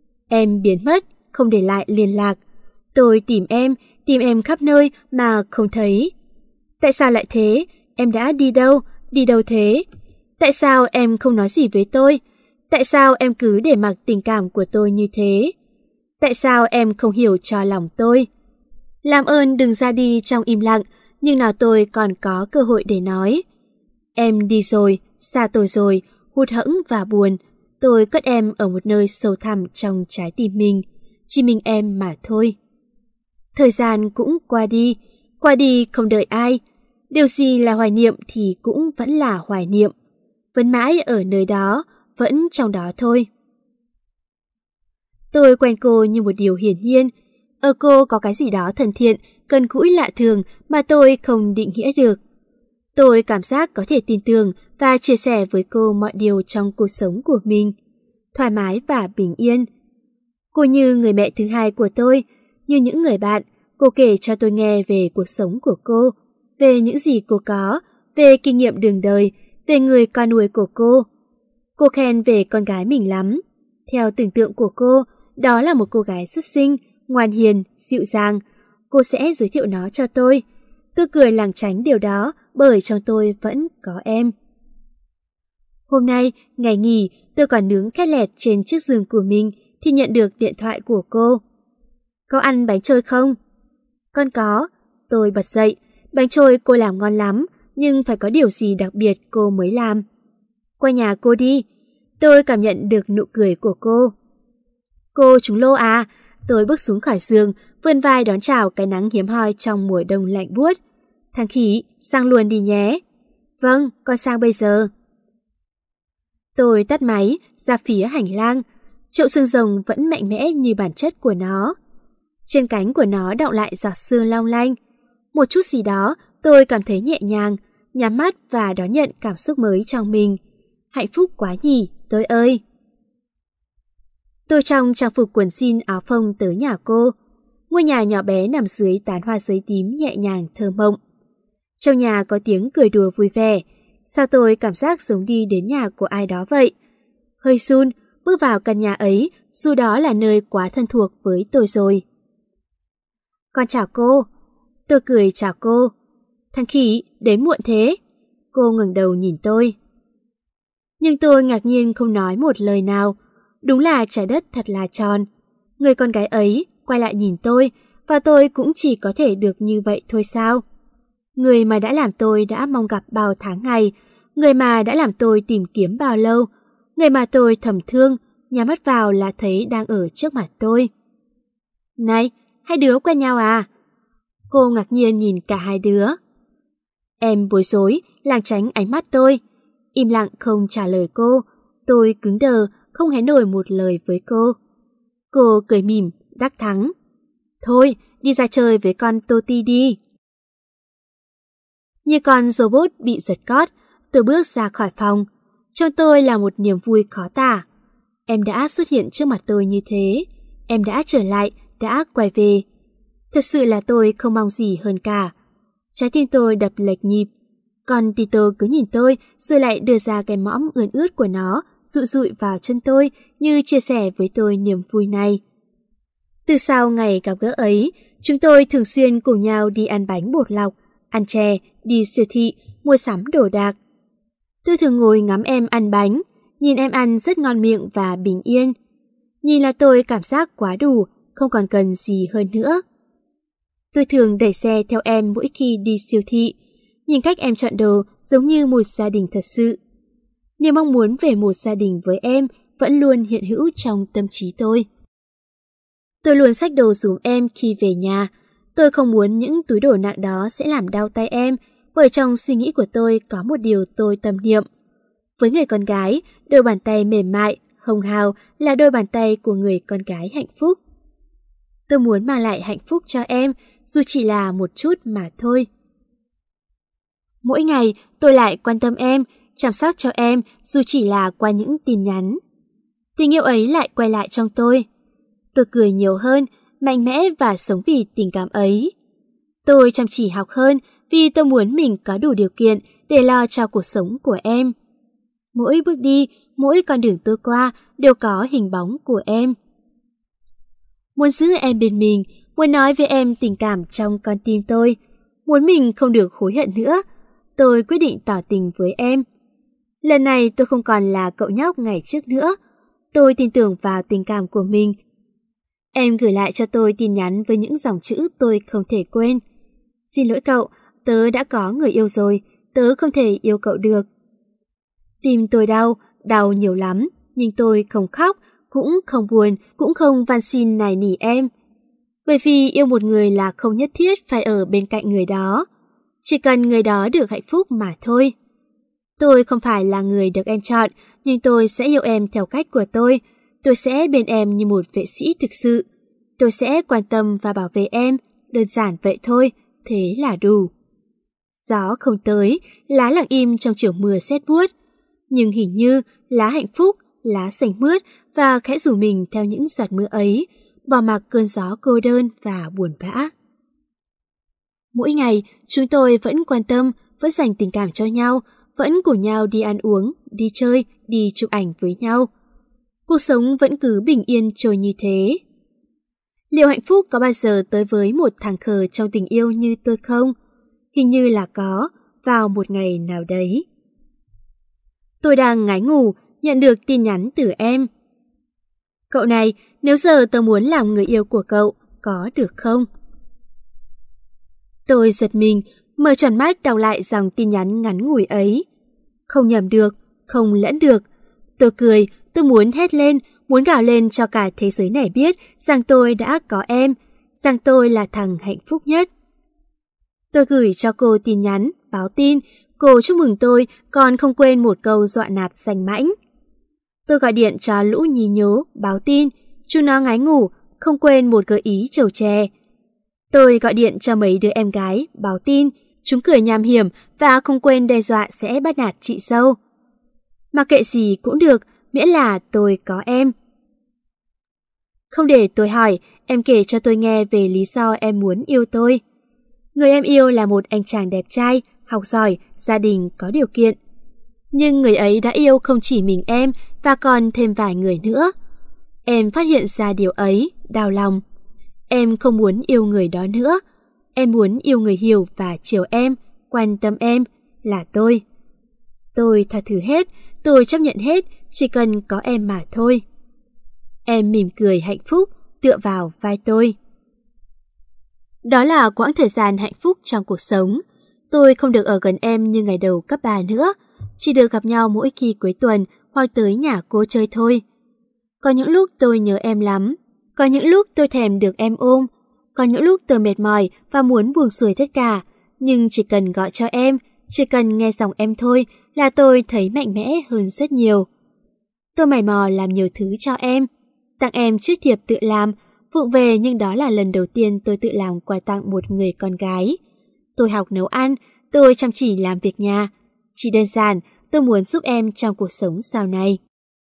Em biến mất, không để lại liên lạc. Tôi tìm em, tìm em khắp nơi mà không thấy. Tại sao lại thế? Em đã đi đâu? Đi đâu thế? Tại sao em không nói gì với tôi? Tại sao em cứ để mặc tình cảm của tôi như thế? Tại sao em không hiểu cho lòng tôi? Làm ơn đừng ra đi trong im lặng, nhưng nào tôi còn có cơ hội để nói. Em đi rồi, xa tôi rồi, hụt hẫng và buồn. Tôi cất em ở một nơi sâu thẳm trong trái tim mình, chỉ mình em mà thôi. Thời gian cũng qua đi, qua đi không đợi ai. Điều gì là hoài niệm thì cũng vẫn là hoài niệm, vẫn mãi ở nơi đó, vẫn trong đó thôi. Tôi quen cô như một điều hiển nhiên. Ở cô có cái gì đó thân thiện, gần gũi lạ thường mà tôi không định nghĩa được. Tôi cảm giác có thể tin tưởng và chia sẻ với cô mọi điều trong cuộc sống của mình, thoải mái và bình yên. Cô như người mẹ thứ hai của tôi, như những người bạn, cô kể cho tôi nghe về cuộc sống của cô, về những gì cô có, về kinh nghiệm đường đời, về người con nuôi của cô. Cô khen về con gái mình lắm. Theo tưởng tượng của cô, đó là một cô gái rất xinh, ngoan hiền, dịu dàng. Cô sẽ giới thiệu nó cho tôi. Tôi cười lảng tránh điều đó bởi trong tôi vẫn có em. Hôm nay, ngày nghỉ, tôi còn nướng khét lẹt trên chiếc giường của mình thì nhận được điện thoại của cô. Có ăn bánh trôi không? Con có. Tôi bật dậy. Bánh trôi cô làm ngon lắm, nhưng phải có điều gì đặc biệt cô mới làm. Qua nhà cô đi. Tôi cảm nhận được nụ cười của cô. Cô trúng lô à? Tôi bước xuống khỏi giường, vươn vai đón chào cái nắng hiếm hoi trong mùa đông lạnh buốt. Thằng khỉ, sang luôn đi nhé. Vâng, con sang bây giờ. Tôi tắt máy, ra phía hành lang. Chậu xương rồng vẫn mạnh mẽ như bản chất của nó. Trên cánh của nó đọng lại giọt sương long lanh. Một chút gì đó tôi cảm thấy nhẹ nhàng, nhắm mắt và đón nhận cảm xúc mới trong mình. Hạnh phúc quá nhỉ, tôi ơi! Tôi trong trang phục quần jean áo phông tới nhà cô. Ngôi nhà nhỏ bé nằm dưới tán hoa giấy tím nhẹ nhàng thơ mộng. Trong nhà có tiếng cười đùa vui vẻ. Sao tôi cảm giác giống đi đến nhà của ai đó vậy? Hơi run, bước vào căn nhà ấy, dù đó là nơi quá thân thuộc với tôi rồi. Con chào cô. Tôi cười chào cô. Thằng khỉ, đến muộn thế. Cô ngẩng đầu nhìn tôi. Nhưng tôi ngạc nhiên không nói một lời nào. Đúng là trái đất thật là tròn. Người con gái ấy quay lại nhìn tôi, và tôi cũng chỉ có thể được như vậy thôi sao? Người mà đã làm tôi đã mong gặp bao tháng ngày, người mà đã làm tôi tìm kiếm bao lâu, người mà tôi thầm thương, nhắm mắt vào là thấy đang ở trước mặt tôi. Này, hai đứa quen nhau à? Cô ngạc nhiên nhìn cả hai đứa. Em bối rối, lảng tránh ánh mắt tôi. Im lặng không trả lời cô. Tôi cứng đờ, không hé nổi một lời với cô. Cô cười mỉm, đắc thắng. Thôi, đi ra chơi với con Toti đi. Như con robot bị giật cót, tôi bước ra khỏi phòng. Trong tôi là một niềm vui khó tả. Em đã xuất hiện trước mặt tôi như thế. Em đã trở lại, đã quay về. Thật sự là tôi không mong gì hơn cả. Trái tim tôi đập lệch nhịp. Còn Tito cứ nhìn tôi rồi lại đưa ra cái mõm ươn ướt của nó, dụi dụi vào chân tôi như chia sẻ với tôi niềm vui này. Từ sau ngày gặp gỡ ấy, chúng tôi thường xuyên cùng nhau đi ăn bánh bột lọc, ăn chè, đi siêu thị, mua sắm đồ đạc. Tôi thường ngồi ngắm em ăn bánh, nhìn em ăn rất ngon miệng và bình yên. Nhìn là tôi cảm giác quá đủ, không còn cần gì hơn nữa. Tôi thường đẩy xe theo em mỗi khi đi siêu thị, nhìn cách em chọn đồ giống như một gia đình thật sự. Niềm mong muốn về một gia đình với em vẫn luôn hiện hữu trong tâm trí tôi. Tôi luôn xách đồ dùm em khi về nhà. Tôi không muốn những túi đồ nặng đó sẽ làm đau tay em, bởi trong suy nghĩ của tôi có một điều tôi tâm niệm. Với người con gái, đôi bàn tay mềm mại, hồng hào là đôi bàn tay của người con gái hạnh phúc. Tôi muốn mang lại hạnh phúc cho em, dù chỉ là một chút mà thôi. Mỗi ngày tôi lại quan tâm em, chăm sóc cho em dù chỉ là qua những tin nhắn. Tình yêu ấy lại quay lại trong tôi. Tôi cười nhiều hơn, mạnh mẽ và sống vì tình cảm ấy. Tôi chăm chỉ học hơn vì tôi muốn mình có đủ điều kiện để lo cho cuộc sống của em. Mỗi bước đi, mỗi con đường tôi qua đều có hình bóng của em. Muốn giữ em bên mình, muốn nói với em tình cảm trong con tim tôi. Muốn mình không được hối hận nữa, tôi quyết định tỏ tình với em. Lần này tôi không còn là cậu nhóc ngày trước nữa. Tôi tin tưởng vào tình cảm của mình. Em gửi lại cho tôi tin nhắn với những dòng chữ tôi không thể quên. Xin lỗi cậu, tớ đã có người yêu rồi, tớ không thể yêu cậu được. Tim tôi đau, đau nhiều lắm, nhưng tôi không khóc, cũng không buồn, cũng không van xin nài nỉ em. Bởi vì yêu một người là không nhất thiết phải ở bên cạnh người đó. Chỉ cần người đó được hạnh phúc mà thôi. Tôi không phải là người được em chọn, nhưng tôi sẽ yêu em theo cách của tôi. Tôi sẽ bên em như một vệ sĩ thực sự. Tôi sẽ quan tâm và bảo vệ em, đơn giản vậy thôi, thế là đủ. Gió không tới, lá lặng im trong chiều mưa sét buốt. Nhưng hình như lá hạnh phúc, lá xanh mướt và khẽ rủ mình theo những giọt mưa ấy, bỏ mặc cơn gió cô đơn và buồn bã. Mỗi ngày, chúng tôi vẫn quan tâm, vẫn dành tình cảm cho nhau, vẫn cùng nhau đi ăn uống, đi chơi, đi chụp ảnh với nhau. Cuộc sống vẫn cứ bình yên trôi như thế. Liệu hạnh phúc có bao giờ tới với một thằng khờ trong tình yêu như tôi không? Hình như là có, vào một ngày nào đấy. Tôi đang ngái ngủ, nhận được tin nhắn từ em. Cậu này, nếu giờ tớ muốn làm người yêu của cậu, có được không? Tôi giật mình, mở tròn mắt đọc lại dòng tin nhắn ngắn ngủi ấy. Không nhầm được, không lẫn được. Tôi cười, tôi muốn hét lên, muốn gào lên cho cả thế giới này biết rằng tôi đã có em, rằng tôi là thằng hạnh phúc nhất. Tôi gửi cho cô tin nhắn, báo tin, cô chúc mừng tôi, còn không quên một câu dọa nạt danh mãnh. Tôi gọi điện cho lũ nhí nhố, báo tin, chúng nó ngái ngủ, không quên một gợi ý trầu chè. Tôi gọi điện cho mấy đứa em gái, báo tin, chúng cười nham hiểm và không quên đe dọa sẽ bắt nạt chị dâu. Mặc kệ gì cũng được, miễn là tôi có em. Không để tôi hỏi, em kể cho tôi nghe về lý do em muốn yêu tôi. Người em yêu là một anh chàng đẹp trai, học giỏi, gia đình có điều kiện. Nhưng người ấy đã yêu không chỉ mình em và còn thêm vài người nữa. Em phát hiện ra điều ấy, đau lòng. Em không muốn yêu người đó nữa. Em muốn yêu người hiểu và chiều em, quan tâm em, là tôi. Tôi tha thứ hết, tôi chấp nhận hết, chỉ cần có em mà thôi. Em mỉm cười hạnh phúc, tựa vào vai tôi. Đó là quãng thời gian hạnh phúc trong cuộc sống. Tôi không được ở gần em như ngày đầu cấp ba nữa, chỉ được gặp nhau mỗi khi cuối tuần hoặc tới nhà cô chơi thôi. Có những lúc tôi nhớ em lắm, có những lúc tôi thèm được em ôm, có những lúc tôi mệt mỏi và muốn buông xuôi tất cả, nhưng chỉ cần gọi cho em, chỉ cần nghe giọng em thôi là tôi thấy mạnh mẽ hơn rất nhiều. Tôi mày mò làm nhiều thứ cho em, tặng em chiếc thiệp tự làm, vụng về nhưng đó là lần đầu tiên tôi tự làm quà tặng một người con gái. Tôi học nấu ăn, tôi chăm chỉ làm việc nhà. Chỉ đơn giản, tôi muốn giúp em trong cuộc sống sau này.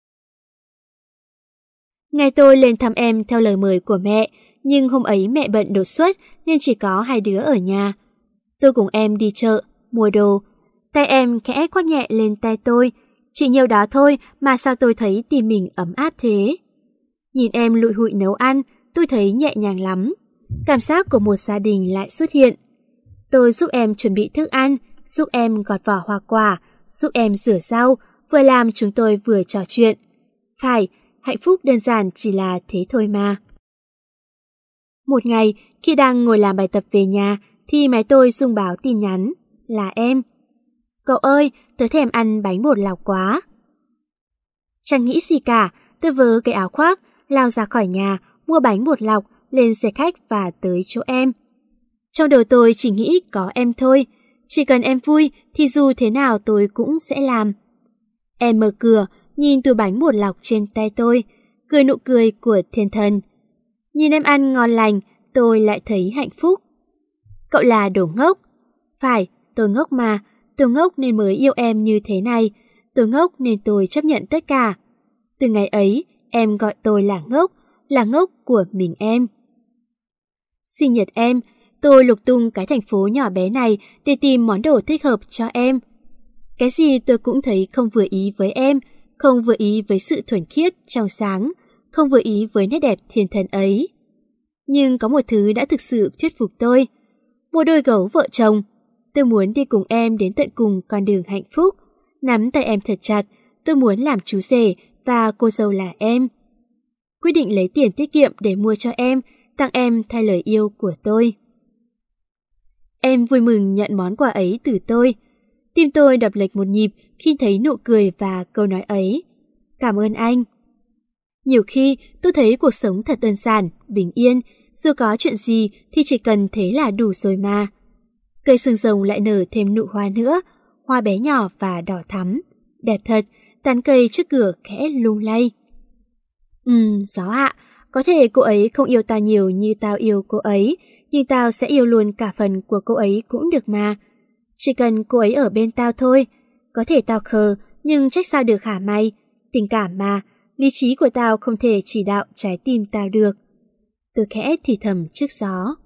Ngày tôi lên thăm em theo lời mời của mẹ, nhưng hôm ấy mẹ bận đột xuất nên chỉ có hai đứa ở nhà. Tôi cùng em đi chợ, mua đồ. Tay em khẽ quát nhẹ lên tay tôi. Chỉ nhiều đó thôi mà sao tôi thấy tim mình ấm áp thế. Nhìn em lụi hụi nấu ăn, tôi thấy nhẹ nhàng lắm. Cảm giác của một gia đình lại xuất hiện. Tôi giúp em chuẩn bị thức ăn, giúp em gọt vỏ hoa quả, giúp em rửa rau, vừa làm chúng tôi vừa trò chuyện. Phải, hạnh phúc đơn giản chỉ là thế thôi mà. Một ngày, khi đang ngồi làm bài tập về nhà, thì máy tôi rung báo tin nhắn, là em. Cậu ơi, tớ thèm ăn bánh bột lọc quá. Chẳng nghĩ gì cả, tôi vớ cái áo khoác, lao ra khỏi nhà, mua bánh bột lọc, lên xe khách và tới chỗ em. Trong đầu tôi chỉ nghĩ có em thôi, chỉ cần em vui thì dù thế nào tôi cũng sẽ làm. Em mở cửa, nhìn túi bánh bột lọc trên tay tôi, cười nụ cười của thiên thần. Nhìn em ăn ngon lành, tôi lại thấy hạnh phúc. Cậu là đồ ngốc. Phải, tôi ngốc mà, tôi ngốc nên mới yêu em như thế này, tôi ngốc nên tôi chấp nhận tất cả. Từ ngày ấy, em gọi tôi là ngốc, là ngốc của mình em. Sinh nhật em, tôi lục tung cái thành phố nhỏ bé này để tìm món đồ thích hợp cho em. Cái gì tôi cũng thấy không vừa ý với em, không vừa ý với sự thuần khiết, trong sáng, không vừa ý với nét đẹp thiên thần ấy. Nhưng có một thứ đã thực sự thuyết phục tôi. Một đôi gấu vợ chồng. Tôi muốn đi cùng em đến tận cùng con đường hạnh phúc. Nắm tay em thật chặt, tôi muốn làm chú rể và cô dâu là em. Quyết định lấy tiền tiết kiệm để mua cho em, tặng em thay lời yêu của tôi. Em vui mừng nhận món quà ấy từ tôi. Tim tôi đập lệch một nhịp khi thấy nụ cười và câu nói ấy. Cảm ơn anh. Nhiều khi tôi thấy cuộc sống thật đơn giản, bình yên, dù có chuyện gì thì chỉ cần thế là đủ rồi mà. Cây xương rồng lại nở thêm nụ hoa nữa, hoa bé nhỏ và đỏ thắm, đẹp thật, tán cây trước cửa khẽ lung lay. Ừm, Gió ạ, có thể cô ấy không yêu tao nhiều như tao yêu cô ấy, nhưng tao sẽ yêu luôn cả phần của cô ấy cũng được mà. Chỉ cần cô ấy ở bên tao thôi. Có thể tao khờ, nhưng trách sao được hả mày? Tình cảm mà, lý trí của tao không thể chỉ đạo trái tim tao được. Tôi khẽ thì thầm trước gió.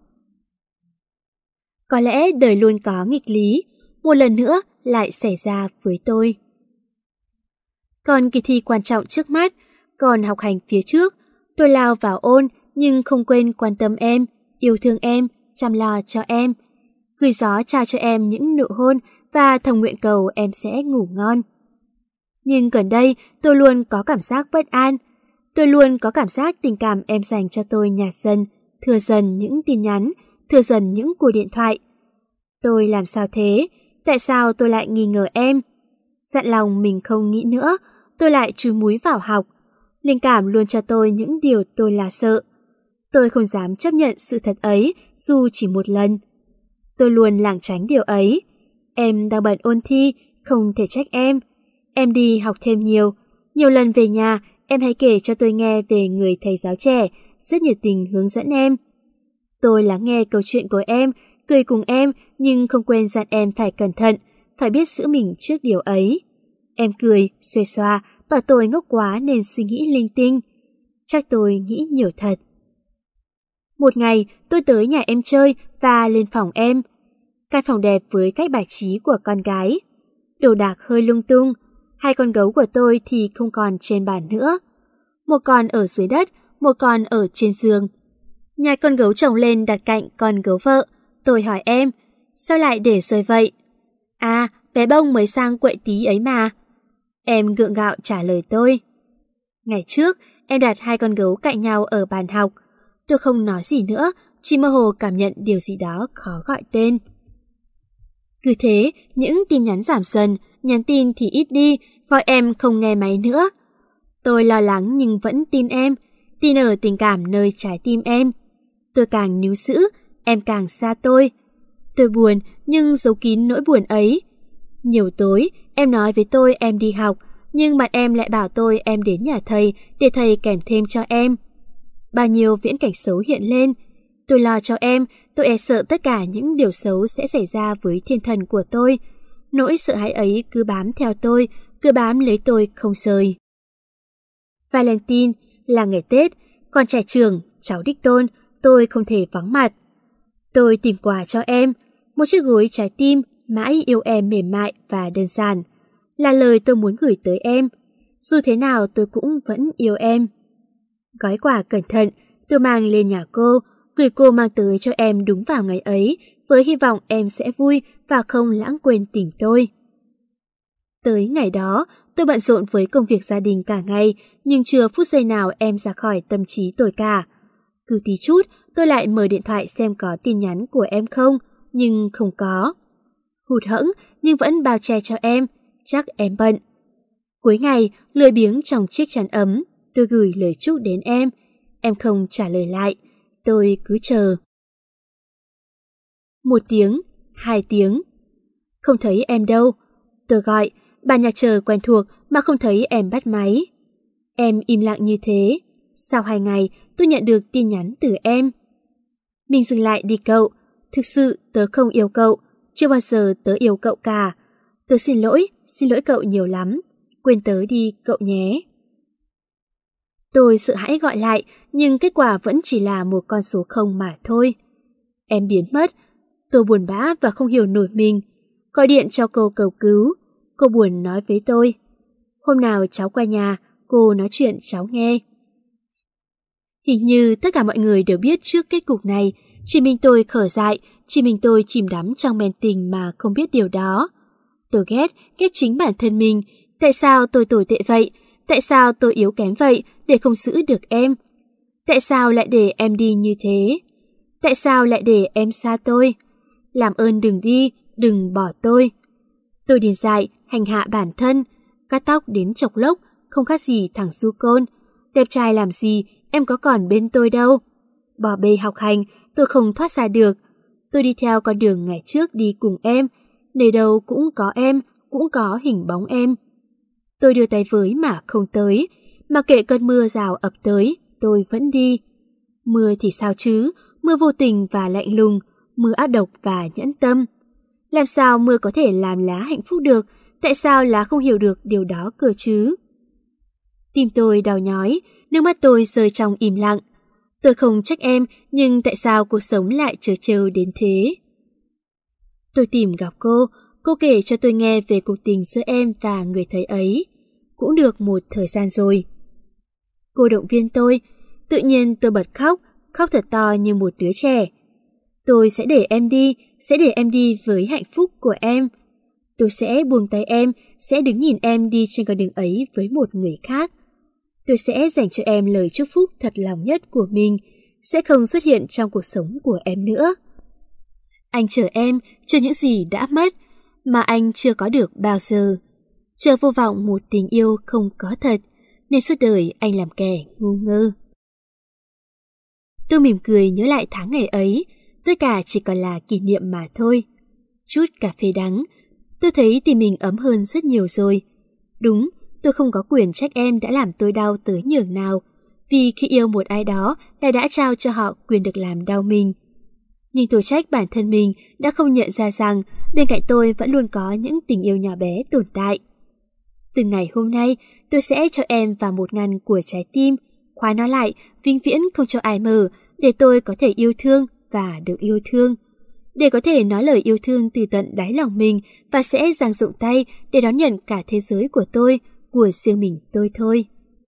Có lẽ đời luôn có nghịch lý, một lần nữa lại xảy ra với tôi. Còn kỳ thi quan trọng trước mắt, còn học hành phía trước, tôi lao vào ôn nhưng không quên quan tâm em, yêu thương em, chăm lo cho em. gửi gió trao cho em những nụ hôn và thầm nguyện cầu em sẽ ngủ ngon. Nhưng gần đây tôi luôn có cảm giác bất an. Tôi luôn có cảm giác tình cảm em dành cho tôi nhạt dần, thừa dần những tin nhắn, thừa dần những cuộc điện thoại. Tôi làm sao thế? Tại sao tôi lại nghi ngờ em? Dặn lòng mình không nghĩ nữa, tôi lại chúi múi vào học. Linh cảm luôn cho tôi những điều tôi là sợ. Tôi không dám chấp nhận sự thật ấy dù chỉ một lần. Tôi luôn lảng tránh điều ấy. Em đang bận ôn thi, không thể trách em. Em đi học thêm nhiều. Nhiều lần về nhà, em hãy kể cho tôi nghe về người thầy giáo trẻ, rất nhiệt tình hướng dẫn em. Tôi lắng nghe câu chuyện của em, cười cùng em, nhưng không quên dặn em phải cẩn thận, phải biết giữ mình trước điều ấy. Em cười, xuề xoa, bảo tôi ngốc quá nên suy nghĩ linh tinh. Chắc tôi nghĩ nhiều thật. Một ngày, tôi tới nhà em chơi và lên phòng em. Căn phòng đẹp với cách bài trí của con gái. Đồ đạc hơi lung tung. Hai con gấu của tôi thì không còn trên bàn nữa. Một con ở dưới đất, một con ở trên giường. Nhặt con gấu chồng lên đặt cạnh con gấu vợ. Tôi hỏi em, sao lại để rơi vậy? À, bé bông mới sang quậy tí ấy mà. Em gượng gạo trả lời tôi. Ngày trước, em đặt hai con gấu cạnh nhau ở bàn học. Tôi không nói gì nữa, chỉ mơ hồ cảm nhận điều gì đó khó gọi tên. Cứ thế, những tin nhắn giảm dần, nhắn tin thì ít đi, gọi em không nghe máy nữa. Tôi lo lắng nhưng vẫn tin em, tin ở tình cảm nơi trái tim em. Tôi càng níu giữ, em càng xa tôi. Tôi buồn nhưng giấu kín nỗi buồn ấy. Nhiều tối, em nói với tôi em đi học, nhưng mặt em lại bảo tôi em đến nhà thầy để thầy kèm thêm cho em. Bao nhiêu viễn cảnh xấu hiện lên. Tôi lo cho em, tôi e sợ tất cả những điều xấu sẽ xảy ra với thiên thần của tôi. Nỗi sợ hãi ấy cứ bám theo tôi, cứ bám lấy tôi không rời. Valentine là ngày Tết, con trai trường, cháu đích tôn, tôi không thể vắng mặt. Tôi tìm quà cho em, một chiếc gối trái tim mãi yêu em mềm mại và đơn giản. Là lời tôi muốn gửi tới em. Dù thế nào tôi cũng vẫn yêu em. Gói quà cẩn thận, tôi mang lên nhà cô, gửi cô mang tới cho em đúng vào ngày ấy, với hy vọng em sẽ vui và không lãng quên tình tôi. Tới ngày đó, tôi bận rộn với công việc gia đình cả ngày, nhưng chưa phút giây nào em ra khỏi tâm trí tôi cả. Cứ tí chút, tôi lại mở điện thoại xem có tin nhắn của em không, nhưng không có. Hụt hẫng nhưng vẫn bao che cho em, chắc em bận. Cuối ngày, lười biếng trong chiếc chăn ấm, tôi gửi lời chúc đến em. Em không trả lời lại, tôi cứ chờ. Một tiếng, hai tiếng. Không thấy em đâu. Tôi gọi, bàn nhạc chờ quen thuộc mà không thấy em bắt máy. Em im lặng như thế. Sau hai ngày, tôi nhận được tin nhắn từ em. Mình dừng lại đi cậu. Thực sự tớ không yêu cậu. Chưa bao giờ tớ yêu cậu cả. Tớ xin lỗi, xin lỗi cậu nhiều lắm. Quên tớ đi cậu nhé. Tôi sợ hãi gọi lại, nhưng kết quả vẫn chỉ là một con số không mà thôi. Em biến mất. Tôi buồn bã và không hiểu nổi mình. Gọi điện cho cô cầu cứu. Cô buồn nói với tôi. Hôm nào cháu qua nhà, cô nói chuyện cháu nghe. Hình như tất cả mọi người đều biết trước kết cục này. Chỉ mình tôi khở dại, chỉ mình tôi chìm đắm trong men tình mà không biết điều đó. Tôi ghét, ghét chính bản thân mình. Tại sao tôi tồi tệ vậy? Tại sao tôi yếu kém vậy để không giữ được em? Tại sao lại để em đi như thế? Tại sao lại để em xa tôi? Làm ơn đừng đi, đừng bỏ tôi. Tôi điên dại, hành hạ bản thân, cắt tóc đến chọc lốc, không khác gì thằng du côn. Đẹp trai làm gì, em có còn bên tôi đâu. Bỏ bê học hành, tôi không thoát ra được. Tôi đi theo con đường ngày trước đi cùng em, nơi đâu cũng có em, cũng có hình bóng em. Tôi đưa tay với mà không tới, mà kệ cơn mưa rào ập tới, tôi vẫn đi. Mưa thì sao chứ, mưa vô tình và lạnh lùng, mưa ác độc và nhẫn tâm. Làm sao mưa có thể làm lá hạnh phúc được, tại sao lá không hiểu được điều đó cơ chứ? Tim tôi đau nhói, nước mắt tôi rơi trong im lặng. Tôi không trách em, nhưng tại sao cuộc sống lại trớ trêu đến thế? Tôi tìm gặp cô, cô kể cho tôi nghe về cuộc tình giữa em và người thầy ấy. Cũng được một thời gian rồi. Cô động viên tôi, tự nhiên tôi bật khóc, khóc thật to như một đứa trẻ. Tôi sẽ để em đi, sẽ để em đi với hạnh phúc của em. Tôi sẽ buông tay em, sẽ đứng nhìn em đi trên con đường ấy với một người khác. Tôi sẽ dành cho em lời chúc phúc thật lòng nhất của mình, sẽ không xuất hiện trong cuộc sống của em nữa. Anh chờ em, chờ những gì đã mất, mà anh chưa có được bao giờ. Chờ vô vọng một tình yêu không có thật, nên suốt đời anh làm kẻ ngu ngơ. Tôi mỉm cười nhớ lại tháng ngày ấy, tất cả chỉ còn là kỷ niệm mà thôi. Chút cà phê đắng, tôi thấy tim mình ấm hơn rất nhiều rồi. Đúng, tôi không có quyền trách em đã làm tôi đau tới nhường nào, vì khi yêu một ai đó lại đã trao cho họ quyền được làm đau mình. Nhưng tôi trách bản thân mình đã không nhận ra rằng bên cạnh tôi vẫn luôn có những tình yêu nhỏ bé tồn tại. Từ ngày hôm nay, tôi sẽ cho em vào một ngăn của trái tim, khóa nó lại, vĩnh viễn không cho ai mở, để tôi có thể yêu thương và được yêu thương. Để có thể nói lời yêu thương từ tận đáy lòng mình và sẽ dang rộng tay để đón nhận cả thế giới của tôi, của riêng mình tôi thôi.